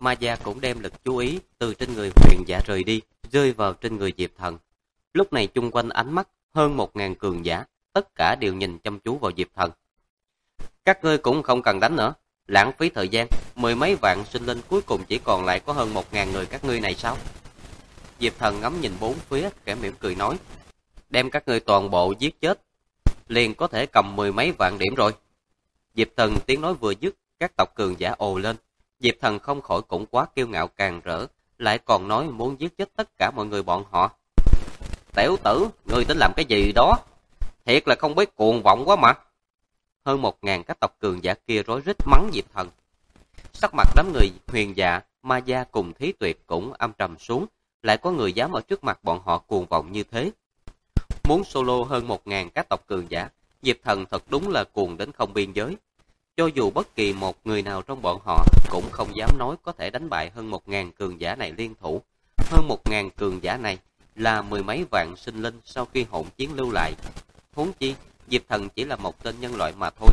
Ma Gia cũng đem lực chú ý từ trên người Huyền Giả rời đi, rơi vào trên người Diệp Thần. Lúc này chung quanh ánh mắt hơn 1000 cường giả, tất cả đều nhìn chăm chú vào Diệp Thần. Các ngươi cũng không cần đánh nữa, lãng phí thời gian, mười mấy vạn sinh linh cuối cùng chỉ còn lại có hơn 1000 người các ngươi này sao? Diệp Thần ngắm nhìn bốn phía, khẽ mỉm cười nói, đem các ngươi toàn bộ giết chết, liền có thể cầm mười mấy vạn điểm rồi. Diệp Thần tiếng nói vừa dứt, các tộc cường giả ồ lên. Diệp Thần không khỏi cũng quá kiêu ngạo càng rỡ, lại còn nói muốn giết chết tất cả mọi người bọn họ. Tiểu tử, ngươi tính làm cái gì đó? Thiệt là không biết cuồng vọng quá mà. Hơn 1000 các tộc cường giả kia rối rít mắng Diệp Thần. Sắc mặt đám người Huyền Dạ, Ma Gia cùng Thí Tuyệt cũng âm trầm xuống, lại có người dám ở trước mặt bọn họ cuồng vọng như thế. Muốn solo hơn 1000 các tộc cường giả, Diệp Thần thật đúng là cuồng đến không biên giới. Cho dù bất kỳ một người nào trong bọn họ cũng không dám nói có thể đánh bại hơn 1000 cường giả này liên thủ. Hơn 1000 cường giả này là mười mấy vạn sinh linh sau khi hỗn chiến lưu lại. Huống chi, Diệp Thần chỉ là một tên nhân loại mà thôi.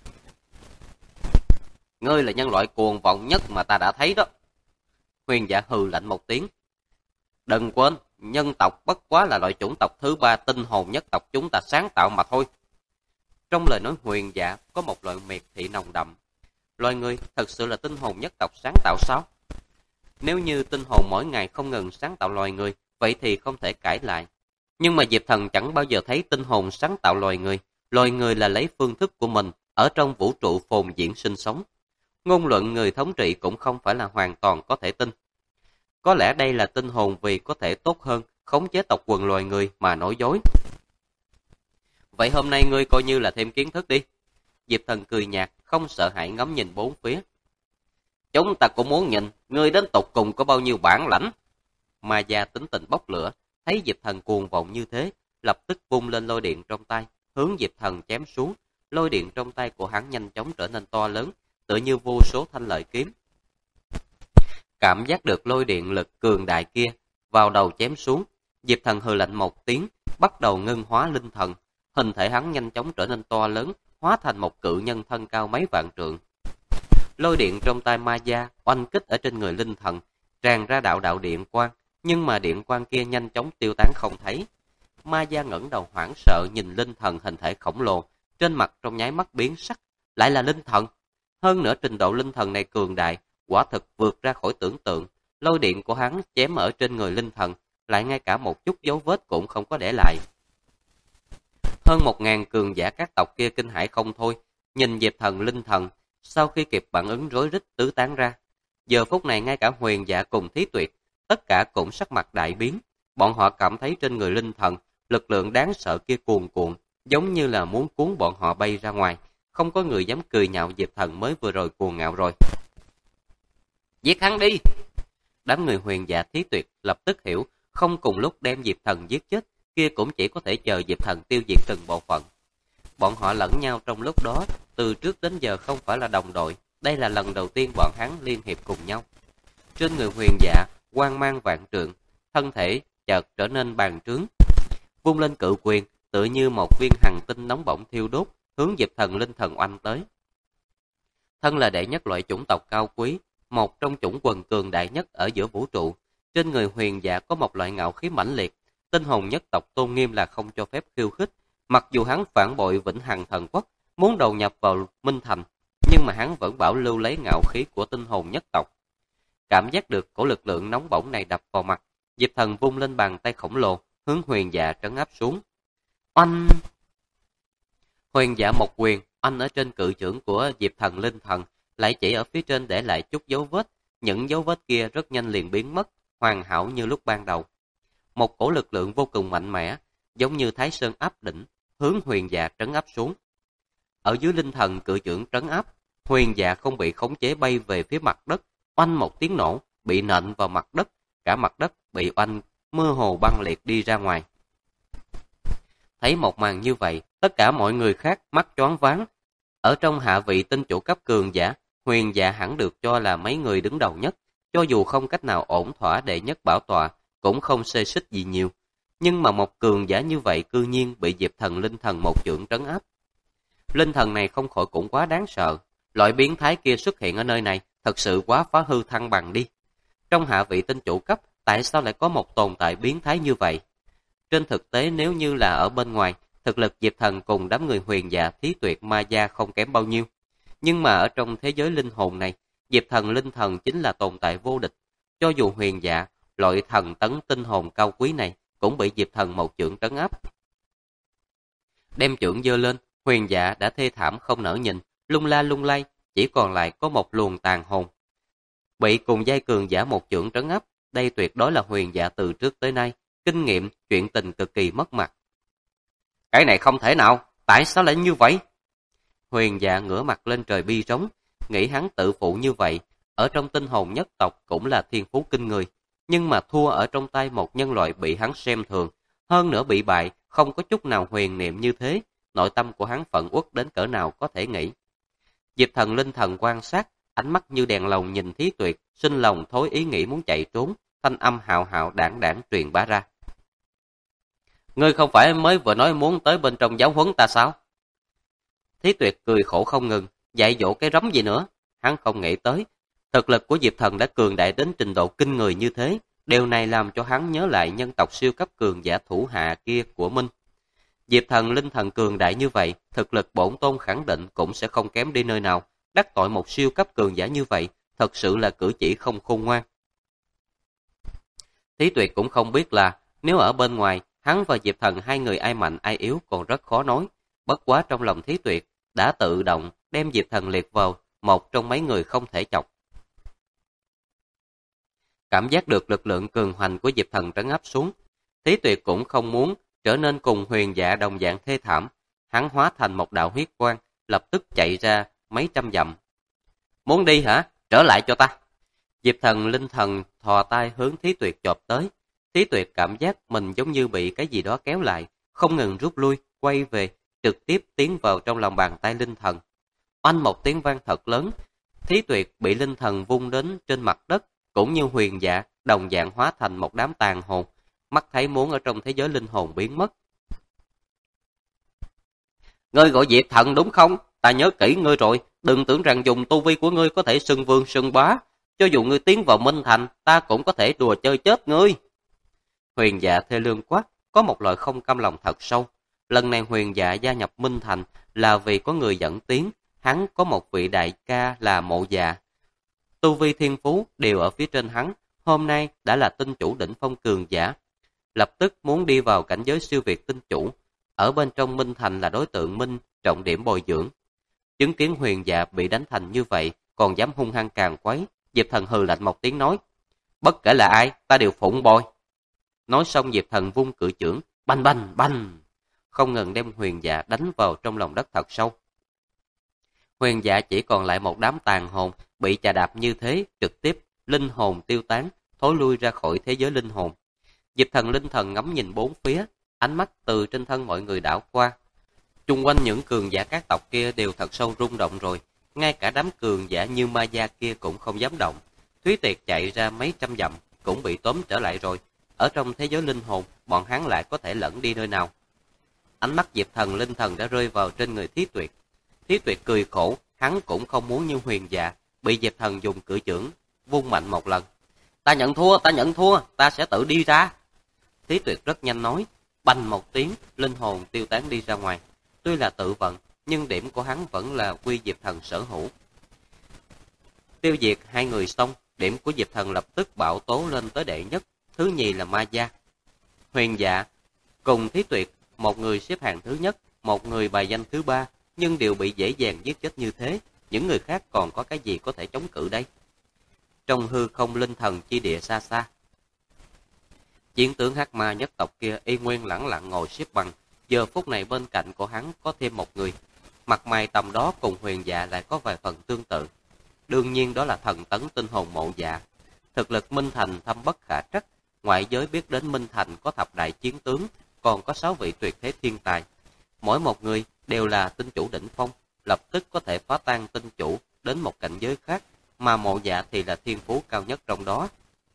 Ngươi là nhân loại cuồng vọng nhất mà ta đã thấy đó. Huyền Dạ hừ lạnh một tiếng. Đừng quên, nhân tộc bất quá là loại chủng tộc thứ 3 tinh hồn nhất tộc chúng ta sáng tạo mà thôi. Trong lời nói Huyền Dạ có một loại miệt thị nồng đậm. Loài người thật sự là tinh hồn nhất tộc sáng tạo sao? Nếu như tinh hồn mỗi ngày không ngừng sáng tạo loài người, vậy thì không thể cãi lại. Nhưng mà Diệp Thần chẳng bao giờ thấy tinh hồn sáng tạo loài người. Loài người là lấy phương thức của mình ở trong vũ trụ phồn diễn sinh sống. Ngôn luận người thống trị cũng không phải là hoàn toàn có thể tin. Có lẽ đây là tinh hồn vì có thể tốt hơn khống chế tộc quần loài người mà nói dối. Vậy hôm nay ngươi coi như là thêm kiến thức đi. Diệp Thần cười nhạt, không sợ hãi ngắm nhìn bốn phía. Chúng ta cũng muốn nhìn, ngươi đến tột cùng có bao nhiêu bản lãnh. Ma Gia tính tình bốc lửa, thấy Diệp Thần cuồng vọng như thế, lập tức vung lên lôi điện trong tay, hướng Diệp Thần chém xuống. Lôi điện trong tay của hắn nhanh chóng trở nên to lớn, tựa như vô số thanh lợi kiếm. Cảm giác được lôi điện lực cường đại kia, vào đầu chém xuống, Diệp Thần hừ lạnh một tiếng, bắt đầu ngưng hóa linh thần. Hình thể hắn nhanh chóng trở nên to lớn, hóa thành một cự nhân thân cao mấy vạn trượng. Lôi điện trong tay Ma Gia oanh kích ở trên người linh thần, tràn ra đạo đạo điện quang, nhưng mà điện quang kia nhanh chóng tiêu tán không thấy. Ma Gia ngẩng đầu hoảng sợ nhìn linh thần hình thể khổng lồ, trên mặt trong nháy mắt biến sắc, lại là linh thần. Hơn nữa trình độ linh thần này cường đại, quả thực vượt ra khỏi tưởng tượng. Lôi điện của hắn chém ở trên người linh thần, lại ngay cả một chút dấu vết cũng không có để lại. Hơn 1000 cường giả các tộc kia kinh hãi không thôi, nhìn Diệp Thần linh thần, sau khi kịp phản ứng rối rít tứ tán ra. Giờ phút này ngay cả Huyền Dạ cùng Thí Tuyệt, tất cả cũng sắc mặt đại biến. Bọn họ cảm thấy trên người linh thần, lực lượng đáng sợ kia cuồn cuộn, giống như là muốn cuốn bọn họ bay ra ngoài. Không có người dám cười nhạo Diệp Thần mới vừa rồi cuồng ngạo rồi. Giết hắn đi! Đám người Huyền Dạ Thí Tuyệt lập tức hiểu, không cùng lúc đem Diệp Thần giết chết, kia cũng chỉ có thể chờ Diệp Thần tiêu diệt từng bộ phận. Bọn họ lẫn nhau trong lúc đó, từ trước đến giờ không phải là đồng đội, đây là lần đầu tiên bọn hắn liên hiệp cùng nhau. Trên người Huyền Dạ, quang mang vạn trượng, thân thể chợt trở nên bàng trướng. Vung lên cự quyền, tựa như một viên hành tinh nóng bỏng thiêu đốt, hướng Diệp Thần linh thần oanh tới. Thân là đệ nhất loại chủng tộc cao quý, một trong chủng quần cường đại nhất ở giữa vũ trụ, trên người Huyền Dạ có một loại ngạo khí mãnh liệt, tinh hồn nhất tộc tôn nghiêm là không cho phép khiêu khích. Mặc dù hắn phản bội Vĩnh Hằng Thần Quốc, muốn đầu nhập vào Minh Thành, nhưng mà hắn vẫn bảo lưu lấy ngạo khí của tinh hồn nhất tộc. Cảm giác được cổ lực lượng nóng bỏng này đập vào mặt, Diệp Thần vung lên bàn tay khổng lồ, hướng Huyền Dạ trấn áp xuống. Oanh! Huyền Dạ một quyền oanh ở trên cự chưởng của Diệp Thần linh thần, lại chỉ ở phía trên để lại chút dấu vết. Những dấu vết kia rất nhanh liền biến mất, hoàn hảo như lúc ban đầu. Một cổ lực lượng vô cùng mạnh mẽ, giống như Thái Sơn áp đỉnh, hướng Huyền Dạ trấn áp xuống. Ở dưới linh thần cự chưởng trấn áp, Huyền Dạ không bị khống chế bay về phía mặt đất, oanh một tiếng nổ, bị nện vào mặt đất, cả mặt đất bị oanh mơ hồ băng liệt đi ra ngoài. Thấy một màn như vậy, tất cả mọi người khác mắt choáng váng. Ở trong hạ vị tinh chủ cấp cường giả, Huyền Dạ hẳn được cho là mấy người đứng đầu nhất, cho dù không cách nào ổn thỏa đệ nhất bảo tọa, cũng không xê xích gì nhiều. Nhưng mà một cường giả như vậy cư nhiên bị Diệp Thần linh thần một chưởng trấn áp. Linh thần này không khỏi cũng quá đáng sợ. Loại biến thái kia xuất hiện ở nơi này thật sự quá phá hư thăng bằng đi. Trong hạ vị tinh chủ cấp, tại sao lại có một tồn tại biến thái như vậy? Trên thực tế nếu như là ở bên ngoài, thực lực Diệp Thần cùng đám người Huyền Dạ, Thí Tuyệt, Ma Gia không kém bao nhiêu. Nhưng mà ở trong thế giới linh hồn này, Diệp Thần linh thần chính là tồn tại vô địch. Cho dù Huyền Dạ, loại thần tấn tinh hồn cao quý này, cũng bị Diệp Thần một chưởng trấn áp. Đem chưởng giơ lên, Huyền Dạ đã thê thảm không nỡ nhìn, lung la lung lay, chỉ còn lại có một luồng tàn hồn. Bị cùng giai cường giả một chưởng trấn áp, đây tuyệt đối là Huyền Dạ từ trước tới nay, kinh nghiệm, chuyện tình cực kỳ mất mặt. Cái này không thể nào, tại sao lại như vậy? Huyền Dạ ngửa mặt lên trời bi trống, nghĩ hắn tự phụ như vậy, ở trong tinh hồn nhất tộc cũng là thiên phú kinh người, nhưng mà thua ở trong tay một nhân loại bị hắn xem thường, hơn nữa bị bại, không có chút nào huyền niệm như thế, nội tâm của hắn phẫn uất đến cỡ nào có thể nghĩ. Diệp Thần linh thần quan sát, ánh mắt như đèn lồng nhìn Thí Tuyệt, sinh lòng thối ý nghĩ muốn chạy trốn, thanh âm hạo hạo đảng đảng truyền bá ra. Ngươi không phải mới vừa nói muốn tới bên trong giáo huấn ta sao? Thí Tuyệt cười khổ không ngừng, dạy dỗ cái rắm gì nữa. Hắn không nghĩ tới, thực lực của Diệp Thần đã cường đại đến trình độ kinh người như thế. Điều này làm cho hắn nhớ lại nhân tộc siêu cấp cường giả thủ hạ kia của Minh. Diệp Thần linh thần cường đại như vậy, thực lực bổn tôn khẳng định cũng sẽ không kém đi nơi nào. Đắc tội một siêu cấp cường giả như vậy, thật sự là cử chỉ không khôn ngoan. Thí Tuyệt cũng không biết là, nếu ở bên ngoài, hắn và Diệp Thần hai người ai mạnh ai yếu còn rất khó nói. Bất quá trong lòng Thí Tuyệt, đã tự động đem Diệp Thần liệt vào một trong mấy người không thể chọc. Cảm giác được lực lượng cường hoành của Diệp Thần trấn áp xuống, Thí Tuyệt cũng không muốn trở nên cùng Huyền Dạ đồng dạng thê thảm. Hắn hóa thành một đạo huyết quang, lập tức chạy ra mấy trăm dặm. Muốn đi hả? Trở lại cho ta. Diệp Thần linh thần thò tay hướng Thí Tuyệt chộp tới. Thí Tuyệt cảm giác mình giống như bị cái gì đó kéo lại, không ngừng rút lui, quay về, trực tiếp tiến vào trong lòng bàn tay linh thần. Oanh một tiếng vang thật lớn, Thí Tuyệt bị linh thần vung đến trên mặt đất, cũng như Huyền Dạ, đồng dạng hóa thành một đám tàn hồn, mắt thấy muốn ở trong thế giới linh hồn biến mất. Ngươi gọi Diệp Thần đúng không? Ta nhớ kỹ ngươi rồi, đừng tưởng rằng dùng tu vi của ngươi có thể xưng vương xưng bá. Cho dù ngươi tiến vào Minh Thành, ta cũng có thể đùa chơi chết ngươi. Huyền Dạ thê lương quát, có một loại không cam lòng thật sâu. Lần này Huyền Dạ gia nhập Minh Thành là vì có người dẫn tiến, hắn có một vị đại ca là Mộ Dạ. Tu vi thiên phú đều ở phía trên hắn, hôm nay đã là tinh chủ đỉnh phong cường giả. Lập tức muốn đi vào cảnh giới siêu việt tinh chủ, ở bên trong Minh Thành là đối tượng Minh, trọng điểm bồi dưỡng. Chứng kiến Huyền Dạ bị đánh thành như vậy, còn dám hung hăng càng quấy, Diệp Thần hừ lạnh một tiếng nói, bất kể là ai, ta đều phụng bồi. Nói xong Diệp Thần vung cự chưởng, banh banh banh, không ngừng đem Huyền Dạ đánh vào trong lòng đất thật sâu. Huyền Dạ chỉ còn lại một đám tàn hồn, bị chà đạp như thế, trực tiếp, linh hồn tiêu tán, thối lui ra khỏi thế giới linh hồn. Diệp Thần linh thần ngắm nhìn bốn phía, ánh mắt từ trên thân mọi người đảo qua. Chung quanh những cường giả các tộc kia đều thật sâu rung động rồi, ngay cả đám cường giả như Ma Gia kia cũng không dám động. Thúy Tiệt chạy ra mấy trăm dặm, cũng bị tóm trở lại rồi. Ở trong thế giới linh hồn, bọn hắn lại có thể lẫn đi nơi nào. Ánh mắt Diệp Thần linh thần đã rơi vào trên người Thí Tuyệt. Thí Tuyệt cười khổ, hắn cũng không muốn như Huyền Dạ, bị Diệp Thần dùng cự chưởng vung mạnh một lần. Ta nhận thua, ta sẽ tự đi ra. Thí Tuyệt rất nhanh nói, bành một tiếng, linh hồn tiêu tán đi ra ngoài. Tuy là tự vận, nhưng điểm của hắn vẫn là quy Diệp Thần sở hữu. Tiêu diệt hai người xong, điểm của Diệp Thần lập tức bạo tố lên tới đệ nhất, thứ nhì là Ma Gia. Huyền Dạ cùng Thí Tuyệt, một người xếp hạng thứ nhất, một người bài danh thứ ba, nhưng đều bị dễ dàng giết chết như thế, những người khác còn có cái gì có thể chống cự đây? Trong hư không linh thần chi địa xa xa, chiến tướng Hắc Ma nhất tộc kia y nguyên lẳng lặng ngồi xếp bằng, giờ phút này bên cạnh của hắn có thêm một người, mặt mày tầm đó cùng Huyền Dạ lại có vài phần tương tự. Đương nhiên đó là thần tấn tinh hồn Mộ Dạ. Thực lực Minh Thành thâm bất khả trắc, ngoại giới biết đến Minh Thành có thập đại chiến tướng, còn có 6 vị tuyệt thế thiên tài. Mỗi một người đều là tinh chủ đỉnh phong, lập tức có thể phá tan tinh chủ đến một cảnh giới khác, mà Mộ Dạ thì là thiên phú cao nhất trong đó.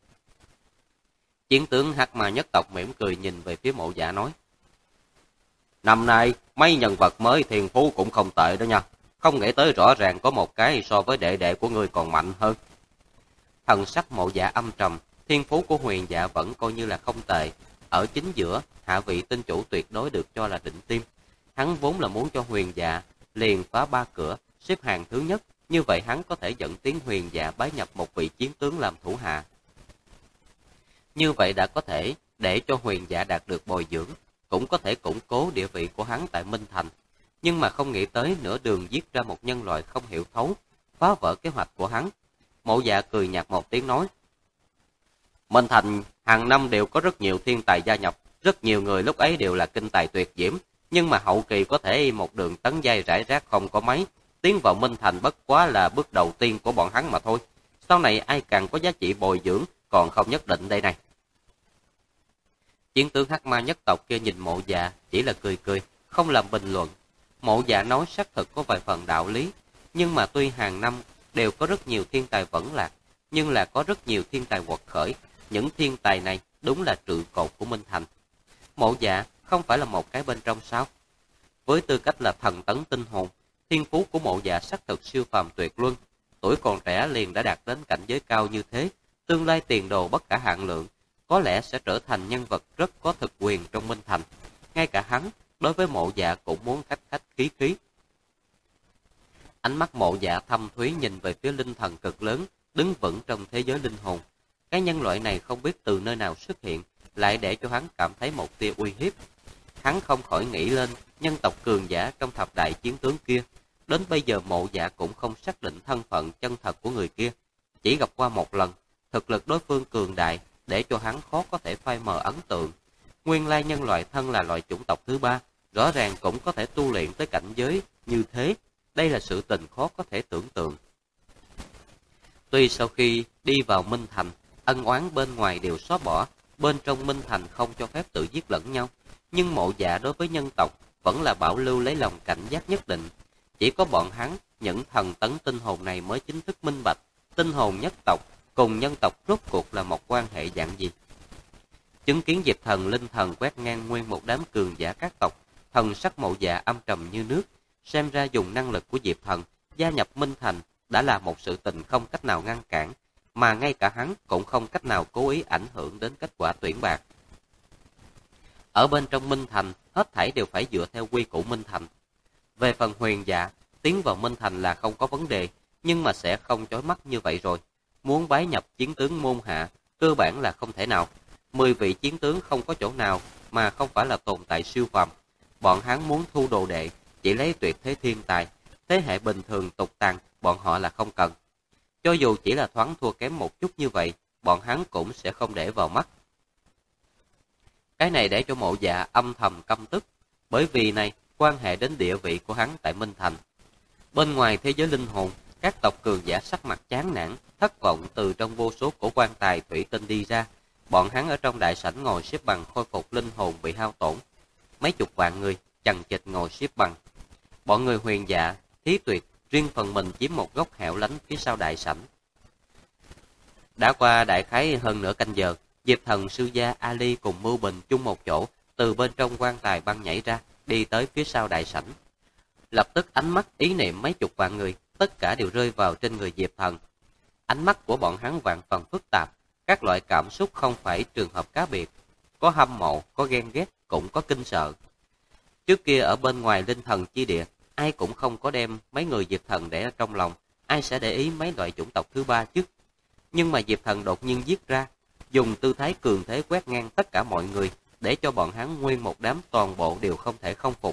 Chiến tướng Hắc Ma nhất tộc mỉm cười nhìn về phía Mộ Dạ nói, năm nay mấy nhân vật mới thiên phú cũng không tệ đó nha, không nghĩ tới rõ ràng có một cái so với đệ đệ của ngươi còn mạnh hơn. Thần sắc Mộ Dạ âm trầm, thiên phú của Huyền Dạ vẫn coi như là không tệ. Ở chính giữa, hạ vị tinh chủ tuyệt đối được cho là đỉnh tiêm. Hắn vốn là muốn cho Huyền Dạ liền phá 3 cửa, xếp hàng thứ nhất, như vậy hắn có thể dẫn tiến Huyền Dạ bái nhập một vị chiến tướng làm thủ hạ. Như vậy đã có thể để cho Huyền Dạ đạt được bồi dưỡng, cũng có thể củng cố địa vị của hắn tại Minh Thành. Nhưng mà không nghĩ tới nửa đường giết ra một nhân loại không hiểu thấu, phá vỡ kế hoạch của hắn. Mộ Dạ cười nhạt một tiếng nói: Minh Thành hàng năm đều có rất nhiều thiên tài gia nhập, rất nhiều người lúc ấy đều là kinh tài tuyệt diễm, nhưng mà hậu kỳ có thể một đường tấn giai rải rác không có mấy, tiến vào Minh Thành bất quá là bước đầu tiên của bọn hắn mà thôi. Sau này ai càng có giá trị bồi dưỡng còn không nhất định đây này. Chiến tướng Hắc Ma nhất tộc kia nhìn Mộ Dạ chỉ là cười cười, không làm bình luận. Mộ Dạ nói xác thực có vài phần đạo lý, nhưng mà tuy hàng năm đều có rất nhiều thiên tài vẫn lạc, nhưng là có rất nhiều thiên tài quật khởi. Những thiên tài này đúng là trụ cột của Minh Thành. Mộ Dạ không phải là một cái bên trong sao? Với tư cách là thần tấn tinh hồn, thiên phú của Mộ Dạ xác thực siêu phàm tuyệt luân. Tuổi còn trẻ liền đã đạt đến cảnh giới cao như thế, tương lai tiền đồ bất khả hạn lượng, có lẽ sẽ trở thành nhân vật rất có thực quyền trong Minh Thành. Ngay cả hắn, đối với Mộ Dạ cũng muốn khách khách khí khí. Ánh mắt Mộ Dạ thâm thúy nhìn về phía linh thần cực lớn, đứng vững trong thế giới linh hồn. Cái nhân loại này không biết từ nơi nào xuất hiện, lại để cho hắn cảm thấy một tia uy hiếp. Hắn không khỏi nghĩ lên nhân tộc cường giả trong thập đại chiến tướng kia. Đến bây giờ Mộ Dạ cũng không xác định thân phận chân thật của người kia. Chỉ gặp qua một lần, thực lực đối phương cường đại, để cho hắn khó có thể phai mờ ấn tượng. Nguyên lai nhân loại thân là loại chủng tộc thứ ba, rõ ràng cũng có thể tu luyện tới cảnh giới như thế. Đây là sự tình khó có thể tưởng tượng. Tuy sau khi đi vào Minh Thành, ân oán bên ngoài đều xóa bỏ, bên trong Minh Thành không cho phép tự giết lẫn nhau, nhưng Mộ Dạ đối với nhân tộc vẫn là bảo lưu lấy lòng cảnh giác nhất định. Chỉ có bọn hắn, những thần tấn tinh hồn này mới chính thức minh bạch, tinh hồn nhất tộc cùng nhân tộc rốt cuộc là một quan hệ dạng gì. Chứng kiến Diệp Thần linh thần quét ngang nguyên một đám cường giả các tộc, thần sắc Mộ Dạ âm trầm như nước. Xem ra dùng năng lực của Diệp Thần gia nhập Minh Thành đã là một sự tình không cách nào ngăn cản, mà ngay cả hắn cũng không cách nào cố ý ảnh hưởng đến kết quả tuyển bạc. Ở bên trong Minh Thành, hết thảy đều phải dựa theo quy củ Minh Thành. Về phần Huyền Dạ, tiến vào Minh Thành là không có vấn đề, nhưng mà sẽ không chói mắt như vậy rồi. Muốn bái nhập chiến tướng môn hạ, cơ bản là không thể nào. 10 vị chiến tướng không có chỗ nào mà không phải là tồn tại siêu phàm. Bọn hắn muốn thu đồ đệ, chỉ lấy tuyệt thế thiên tài. Thế hệ bình thường tục tàn, bọn họ là không cần. Cho dù chỉ là thoáng thua kém một chút như vậy, bọn hắn cũng sẽ không để vào mắt. Cái này để cho Mộ Dạ âm thầm căm tức, bởi vì này quan hệ đến địa vị của hắn tại Minh Thành. Bên ngoài thế giới linh hồn, các tộc cường giả sắc mặt chán nản, thất vọng từ trong vô số cổ quan tài thủy tinh đi ra. Bọn hắn ở trong đại sảnh ngồi xếp bằng khôi phục linh hồn bị hao tổn. Mấy chục vạn người chằng chịt ngồi xếp bằng. Bọn người Huyền Dạ, Thí Tuyệt, riêng phần mình chiếm một góc hẻo lánh phía sau đại sảnh. Đã qua đại khái hơn nửa canh giờ, Diệp Thần, Sư Gia, Ali cùng Mưu Bình chung một chỗ, từ bên trong quan tài băng nhảy ra, đi tới phía sau đại sảnh. Lập tức ánh mắt ý niệm mấy chục vạn người, tất cả đều rơi vào trên người Diệp Thần. Ánh mắt của bọn hắn vạn phần phức tạp, các loại cảm xúc không phải trường hợp cá biệt, có hâm mộ, có ghen ghét, cũng có kinh sợ. Trước kia ở bên ngoài linh thần chi địa, ai cũng không có đem mấy người Diệp Thần để ở trong lòng, ai sẽ để ý mấy loại chủng tộc thứ ba chứ. Nhưng mà Diệp Thần đột nhiên giết ra, dùng tư thái cường thế quét ngang tất cả mọi người, để cho bọn hắn nguyên một đám toàn bộ đều không thể không phục.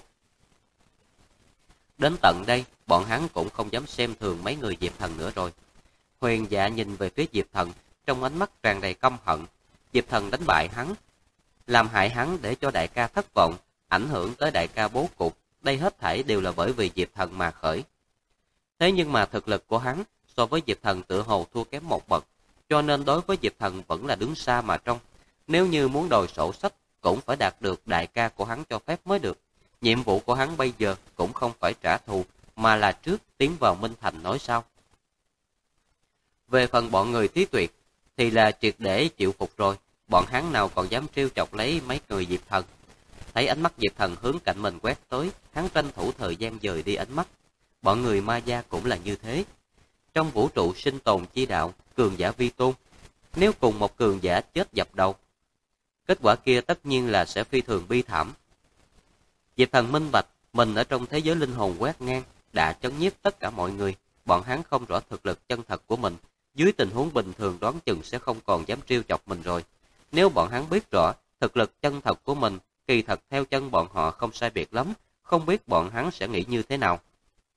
Đến tận đây, bọn hắn cũng không dám xem thường mấy người Diệp Thần nữa rồi. Huyền Dạ nhìn về phía Diệp Thần, trong ánh mắt tràn đầy căm hận. Diệp Thần đánh bại hắn, làm hại hắn để cho đại ca thất vọng, ảnh hưởng tới đại ca bố cục. Đây hết thảy đều là bởi vì Diệp Thần mà khởi. Thế nhưng mà thực lực của hắn so với Diệp Thần tựa hồ thua kém một bậc, cho nên đối với Diệp Thần vẫn là đứng xa mà trông. Nếu như muốn đòi sổ sách, cũng phải đạt được đại ca của hắn cho phép mới được. Nhiệm vụ của hắn bây giờ cũng không phải trả thù, mà là trước tiến vào Minh Thành nói sau. Về phần bọn người Thí Tuyệt, thì là triệt để chịu phục rồi, bọn hắn nào còn dám trêu chọc lấy mấy người Diệp Thần. Thấy ánh mắt Diệp Thần hướng cạnh mình quét tới, hắn tranh thủ thời gian dời đi ánh mắt. bọn người ma gia cũng là như thế. Trong vũ trụ sinh tồn chi đạo, cường giả vi tôn, nếu cùng một cường giả chết dập đầu, kết quả kia tất nhiên là sẽ phi thường bi thảm. Diệp Thần minh bạch, mình ở trong thế giới linh hồn quét ngang, đã chấn nhiếp tất cả mọi người. Bọn hắn không rõ thực lực chân thật của mình, dưới tình huống bình thường đoán chừng sẽ không còn dám trêu chọc mình rồi. Nếu bọn hắn biết rõ thực lực chân thật của mình, kỳ thật theo chân bọn họ không sai biệt lắm, không biết bọn hắn sẽ nghĩ như thế nào.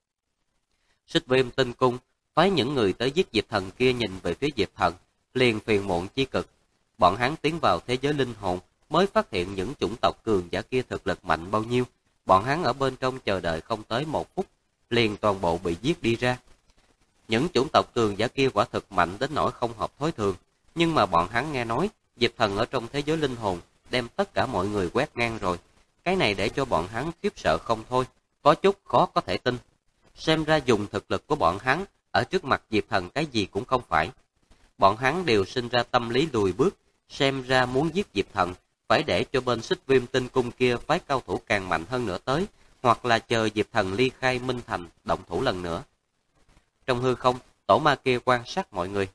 Xích Viêm Tinh Cung phái những người tới giết Diệp Thần kia nhìn về phía Diệp Thần, liền phiền muộn chi cực. Bọn hắn tiến vào thế giới linh hồn mới phát hiện những chủng tộc cường giả kia thực lực mạnh bao nhiêu. Bọn hắn ở bên trong chờ đợi không tới 1 phút, liền toàn bộ bị giết đi ra. Những chủng tộc cường giả kia quả thực mạnh đến nỗi không hợp thói thường, nhưng mà bọn hắn nghe nói Diệp Thần ở trong thế giới linh hồn đem tất cả mọi người quét ngang rồi. Cái này để cho bọn hắn khiếp sợ không thôi, có chút khó có thể tin. Xem ra dùng thực lực của bọn hắn ở trước mặt Diệp Thần cái gì cũng không phải. Bọn hắn đều sinh ra tâm lý lùi bước, xem ra muốn giết Diệp Thần, phải để cho bên Xích Viêm Tinh Cung kia phái cao thủ càng mạnh hơn nữa tới, hoặc là chờ Diệp Thần ly khai Minh Thành động thủ lần nữa. Trong hư không, tổ ma kia quan sát mọi người.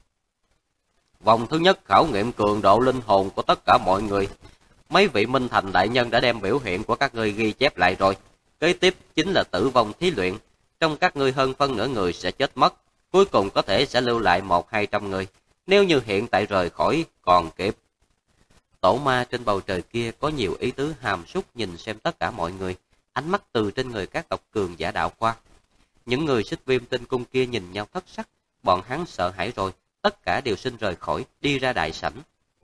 Vòng thứ nhất khảo nghiệm cường độ linh hồn của tất cả mọi người. Mấy vị Minh Thành đại nhân đã đem biểu hiện của các ngươi ghi chép lại rồi. Kế tiếp chính là tử vong thí luyện. Trong các ngươi hơn phân nửa người sẽ chết mất. Cuối cùng có thể sẽ lưu lại 100-200 người. Nếu như hiện tại rời khỏi còn kịp. Tổ ma trên bầu trời kia có nhiều ý tứ hàm súc nhìn xem tất cả mọi người. Ánh mắt từ trên người các tộc cường giả đạo qua. Những người Xích Viêm Tinh Cung kia nhìn nhau thất sắc. Bọn hắn sợ hãi rồi. Tất cả đều xin rời khỏi, đi ra đại sảnh.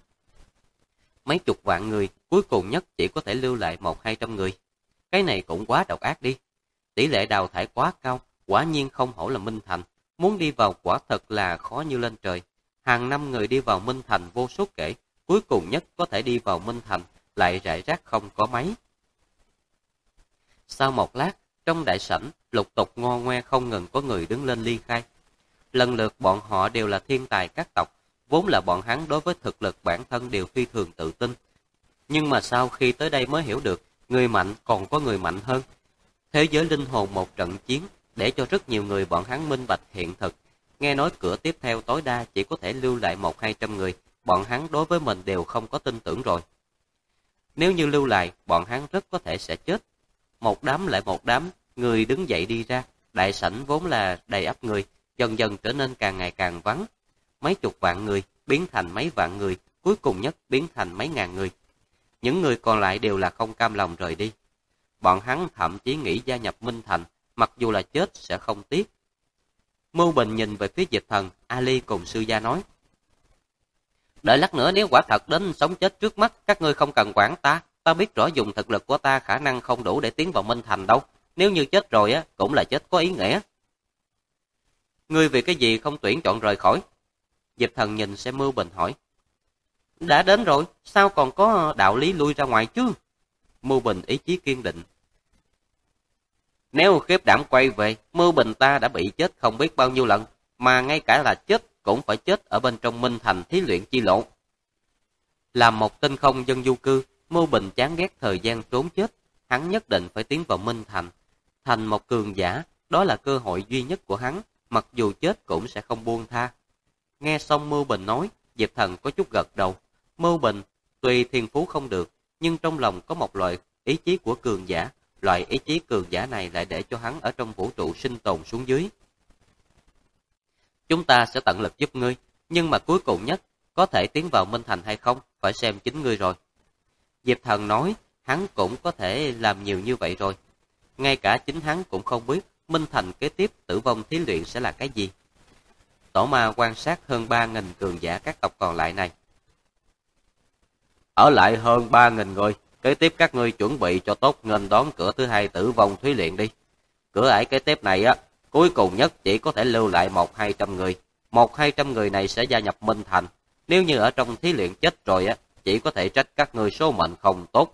Mấy chục vạn người, cuối cùng nhất chỉ có thể lưu lại 100-200 người. Cái này cũng quá độc ác đi. Tỷ lệ đào thải quá cao, quả nhiên không hổ là Minh Thành. Muốn đi vào quả thật là khó như lên trời. Hàng năm người đi vào Minh Thành vô số kể, cuối cùng nhất có thể đi vào Minh Thành, lại rải rác không có mấy. Sau một lát, trong đại sảnh, lục tục ngo ngoe không ngừng có người đứng lên ly khai. Lần lượt bọn họ đều là thiên tài các tộc, vốn là bọn hắn đối với thực lực bản thân đều phi thường tự tin. Nhưng mà sau khi tới đây mới hiểu được, người mạnh còn có người mạnh hơn. Thế giới linh hồn một trận chiến, để cho rất nhiều người bọn hắn minh bạch hiện thực. Nghe nói cửa tiếp theo tối đa chỉ có thể lưu lại 100-200 người, bọn hắn đối với mình đều không có tin tưởng rồi. Nếu như lưu lại, bọn hắn rất có thể sẽ chết. Một đám lại một đám, người đứng dậy đi ra, đại sảnh vốn là đầy ắp người, dần dần trở nên càng ngày càng vắng. Mấy chục vạn người, biến thành mấy vạn người, cuối cùng nhất biến thành mấy ngàn người. Những người còn lại đều là không cam lòng rời đi. Bọn hắn thậm chí nghĩ gia nhập Minh Thành, mặc dù là chết sẽ không tiếc. Mưu Bình nhìn về phía Diệp Thần, Ali cùng sư gia nói. Đợi lát nữa nếu quả thật đến sống chết trước mắt, các ngươi không cần quản ta. Ta biết rõ dùng thực lực của ta khả năng không đủ để tiến vào Minh Thành đâu. Nếu như chết rồi á, cũng là chết có ý nghĩa. Ngươi vì cái gì không tuyển chọn rời khỏi? Diệp Thần nhìn xem Mưu Bình hỏi. Đã đến rồi, sao còn có đạo lý lui ra ngoài chứ? Mưu Bình ý chí kiên định. Nếu khiếp đảm quay về, Mưu Bình ta đã bị chết không biết bao nhiêu lần, mà ngay cả là chết cũng phải chết ở bên trong Minh Thành thí luyện chi lộ. Làm một tinh không dân du cư, Mưu Bình chán ghét thời gian trốn chết, hắn nhất định phải tiến vào Minh Thành. Thành một cường giả, đó là cơ hội duy nhất của hắn, mặc dù chết cũng sẽ không buông tha. Nghe xong Mưu Bình nói, Diệp Thần có chút gật đầu. Mưu Bình, tuy thiên phú không được, nhưng trong lòng có một loại ý chí của cường giả. Loại ý chí cường giả này lại để cho hắn ở trong vũ trụ sinh tồn xuống dưới. Chúng ta sẽ tận lực giúp ngươi, nhưng mà cuối cùng nhất, có thể tiến vào Minh Thành hay không, phải xem chính ngươi rồi. Diệp Thần nói, hắn cũng có thể làm nhiều như vậy rồi. Ngay cả chính hắn cũng không biết Minh Thành kế tiếp tử vong thí luyện sẽ là cái gì. Tổ ma quan sát hơn 3.000 cường giả các tộc còn lại này. Ở lại hơn 3.000 người, kế tiếp các ngươi chuẩn bị cho tốt nghênh đón cửa thứ 2 tử vong thí luyện đi. Cửa ải kế tiếp này á, cuối cùng nhất chỉ có thể lưu lại 100-200 người. 100-200 người này sẽ gia nhập Minh Thành. Nếu như ở trong thí luyện chết rồi á, chỉ có thể trách các ngươi số mệnh không tốt.